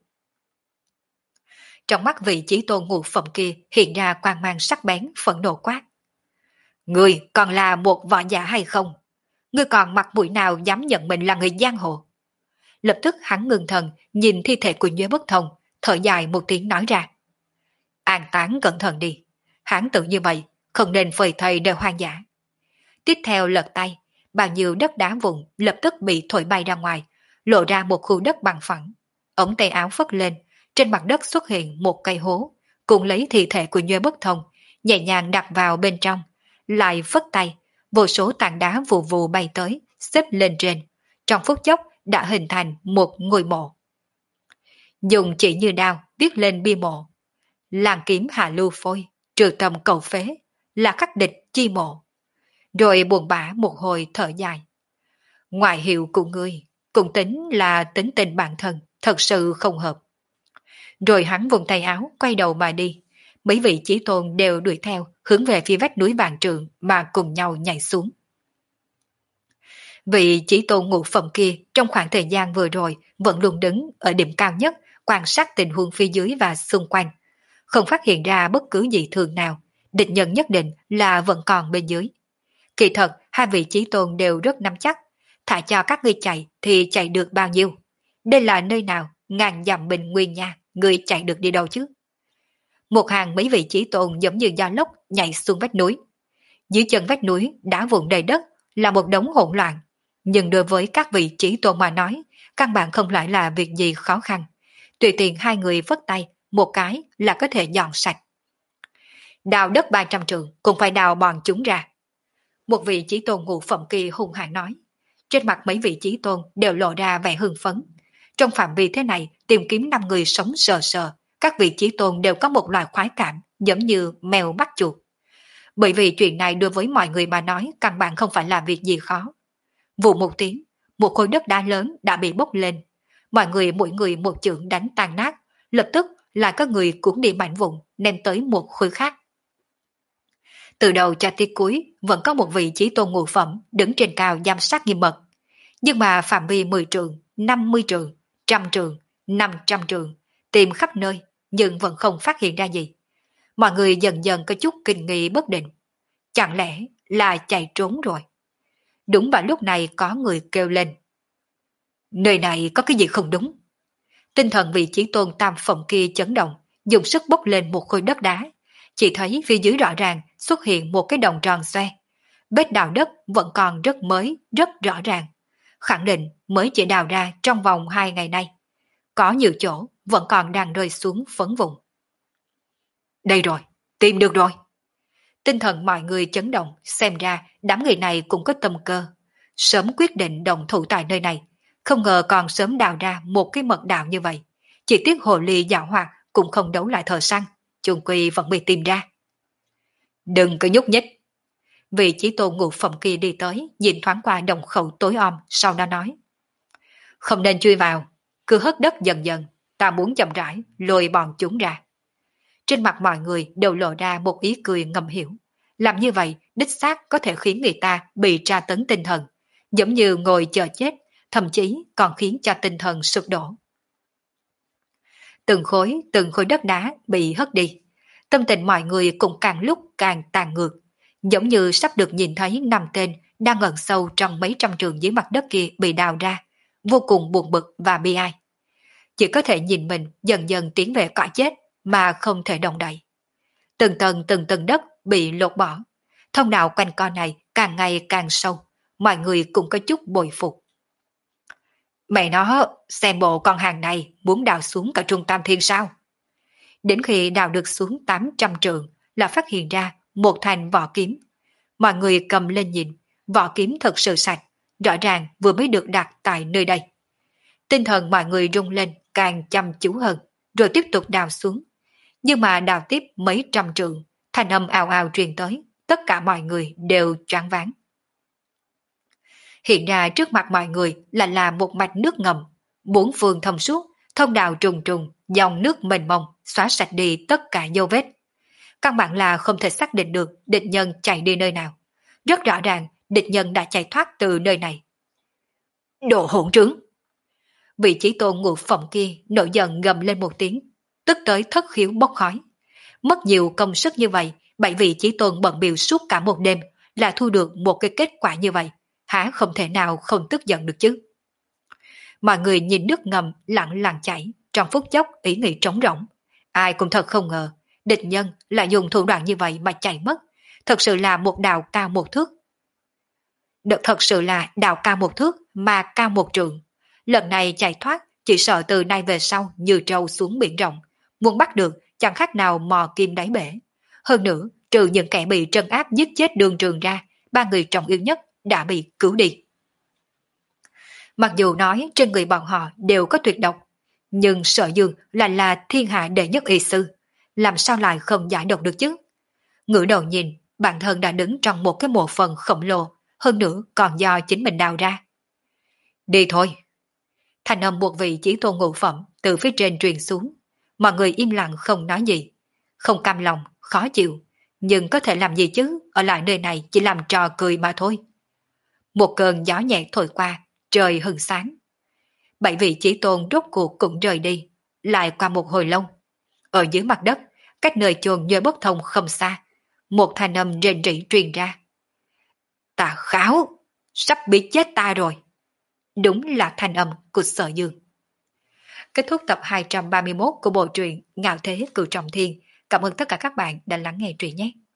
Trong mắt vị chí tôn ngũ phẩm kia hiện ra quang mang sắc bén, phẫn nộ quát. Người còn là một võ giả hay không? Ngươi còn mặt mũi nào dám nhận mình là người giang hồ? Lập tức hắn ngừng thần, nhìn thi thể của Nhuế Bất Thông, thở dài một tiếng nói ra. An táng cẩn thận đi, hắn tự như vậy, không nên phơi thây đều hoang dã. Tiếp theo lật tay, bao nhiêu đất đá vụn lập tức bị thổi bay ra ngoài, lộ ra một khu đất bằng phẳng. Ống tay áo phất lên, trên mặt đất xuất hiện một cây hố, cùng lấy thi thể của Nhuế Bất Thông, nhẹ nhàng đặt vào bên trong, lại phất tay, vô số tảng đá vù vù bay tới, xếp lên trên, trong phút chốc đã hình thành một ngôi mộ. Dùng chỉ như đao viết lên bia mộ. Làng kiếm Hạ Lưu Phôi, trừ tầm cầu phế, là khắc địch chi mộ. Rồi buồn bã một hồi thở dài. Ngoại hiệu của ngươi, cũng tính là tính tình bản thân, thật sự không hợp. Rồi hắn vùng tay áo, quay đầu mà đi. Mấy vị chí tôn đều đuổi theo, hướng về phía vách núi vạn trượng mà cùng nhau nhảy xuống. Vị chí tôn ngũ phẩm kia trong khoảng thời gian vừa rồi vẫn luôn đứng ở điểm cao nhất, quan sát tình huống phía dưới và xung quanh. Không phát hiện ra bất cứ gì thường nào, địch nhân nhất định là vẫn còn bên dưới. Kỳ thật, hai vị chí tôn đều rất nắm chắc, thả cho các ngươi chạy thì chạy được bao nhiêu. Đây là nơi nào, ngàn dặm bình nguyên nha, ngươi chạy được đi đâu chứ? Một hàng mấy vị chí tôn giống như gió lốc nhảy xuống vách núi. Dưới chân vách núi đá vụn đầy đất là một đống hỗn loạn, nhưng đối với các vị chí tôn mà nói, căn bản không lại là việc gì khó khăn. Tùy tiện hai người vất tay, một cái là có thể dọn sạch. Đào đất ba trăm trượng cũng phải đào bọn chúng ra. Một vị chí tôn ngũ phẩm kỳ hung hãn nói. Trên mặt mấy vị chí tôn đều lộ ra vẻ hưng phấn. Trong phạm vi thế này tìm kiếm năm người sống sờ sờ, các vị chí tôn đều có một loại khoái cảm giống như mèo bắt chuột. Bởi vì chuyện này đối với mọi người mà nói căn bản không phải là việc gì khó. Vụ một tiếng, một khối đất đá lớn đã bị bốc lên. Mọi người mỗi người một chưởng đánh tan nát, lập tức là có người cuốn đi mảnh vụn ném tới một khối khác. Từ đầu cho tới cuối vẫn có một vị chí tôn ngũ phẩm đứng trên cao giám sát nghiêm mật. Nhưng mà phạm vi mười trường, năm mươi trường, trăm trường, năm trăm trường, tìm khắp nơi, nhưng vẫn không phát hiện ra gì. Mọi người dần dần có chút kinh nghi bất định. Chẳng lẽ là chạy trốn rồi? Đúng vào lúc này có người kêu lên. Nơi này có cái gì không đúng? Tinh thần vị trí tôn tam phòng kia chấn động, dùng sức bốc lên một khối đất đá. Chỉ thấy phía dưới rõ ràng xuất hiện một cái đồng tròn xoe. Vết đào đất vẫn còn rất mới, rất rõ ràng. Khẳng định mới chỉ đào ra trong vòng hai ngày nay. Có nhiều chỗ vẫn còn đang rơi xuống phấn vụn. Đây rồi, tìm được rồi. Tinh thần mọi người chấn động, xem ra đám người này cũng có tâm cơ. Sớm quyết định động thủ tại nơi này, không ngờ còn sớm đào ra một cái mật đạo như vậy. Chỉ tiếc hồ ly dạo hoạt cũng không đấu lại thợ săn, chung quy vẫn bị tìm ra. Đừng có nhúc nhích. Vị chỉ tôn ngụ phẩm kia đi tới, nhìn thoáng qua đồng khẩu tối om, sau đó nói. Không nên chui vào, cứ hất đất dần dần, ta muốn chậm rãi, lôi bọn chúng ra. Trên mặt mọi người đều lộ ra một ý cười ngầm hiểu. Làm như vậy, đích xác có thể khiến người ta bị tra tấn tinh thần, giống như ngồi chờ chết, thậm chí còn khiến cho tinh thần sụp đổ. Từng khối, từng khối đất đá bị hất đi. Tâm tình mọi người cũng càng lúc càng tàn ngược, giống như sắp được nhìn thấy năm tên đang ẩn sâu trong mấy trăm trường dưới mặt đất kia bị đào ra, vô cùng buồn bực và bi ai. Chỉ có thể nhìn mình dần dần tiến về cõi chết mà không thể động đậy. Từng tầng từng tầng đất bị lột bỏ, thông đạo quanh co này càng ngày càng sâu, mọi người cũng có chút bội phục. Mẹ nó, xem bộ con hàng này muốn đào xuống cả trung tam thiên sao? Đến khi đào được xuống tám trăm trường là phát hiện ra một thanh vỏ kiếm. Mọi người cầm lên nhìn, vỏ kiếm thật sự sạch, rõ ràng vừa mới được đặt tại nơi đây. Tinh thần mọi người rung lên càng chăm chú hơn, rồi tiếp tục đào xuống. Nhưng mà đào tiếp mấy trăm trường, thanh âm ào ào truyền tới, tất cả mọi người đều choáng váng. Hiện ra trước mặt mọi người là là một mạch nước ngầm, bốn phương thông suốt, thông đạo trùng trùng, dòng nước mênh mông, xóa sạch đi tất cả dấu vết. Căn bản là không thể xác định được địch nhân chạy đi nơi nào. Rất rõ ràng, địch nhân đã chạy thoát từ nơi này. Đồ hỗn trướng! Vị trí tôn ngụ phẩm kia nổi giận gầm lên một tiếng, tức tới thất khiếu bốc khói. Mất nhiều công sức như vậy, bảy vị chí tôn bận biểu suốt cả một đêm là thu được một cái kết quả như vậy, há không thể nào không tức giận được chứ. Mọi người nhìn nước ngầm lặng lặng chảy, trong phút chốc ý nghĩ trống rỗng. Ai cũng thật không ngờ, địch nhân lại dùng thủ đoạn như vậy mà chạy mất, thật sự là một đào cao một thước. Được thật sự là đào cao một thước mà cao một trượng. Lần này chạy thoát, chỉ sợ từ nay về sau như trâu xuống biển rộng, muốn bắt được chẳng khác nào mò kim đáy bể. Hơn nữa, trừ những kẻ bị trấn áp giết chết đường trường ra, ba người trọng yếu nhất đã bị cứu đi. Mặc dù nói trên người bọn họ đều có tuyệt độc, nhưng Sở Dương là là thiên hạ đệ nhất y sư, làm sao lại không giải độc được chứ? Ngửa đầu nhìn, bản thân đã đứng trong một cái mộ phần khổng lồ, hơn nữa còn do chính mình đào ra. Đi thôi. Thành âm một vị chí tôn ngũ phẩm từ phía trên truyền xuống. Mọi người im lặng không nói gì. Không cam lòng, khó chịu. Nhưng có thể làm gì chứ, ở lại nơi này chỉ làm trò cười mà thôi. Một cơn gió nhẹ thổi qua, trời hừng sáng. Bảy vị chí tôn rốt cuộc cũng rời đi. Lại qua một hồi lâu. Ở dưới mặt đất, cách nơi chôn nhờ bốc thông không xa, một thanh âm rền rỉ truyền ra. Ta kháo, sắp bị chết ta rồi. Đúng là thanh âm của Sở Dương. Kết thúc tập hai trăm ba mươi mốt của bộ truyện Ngạo Thế Cửu Trọng Thiên. Cảm ơn tất cả các bạn đã lắng nghe truyện nhé.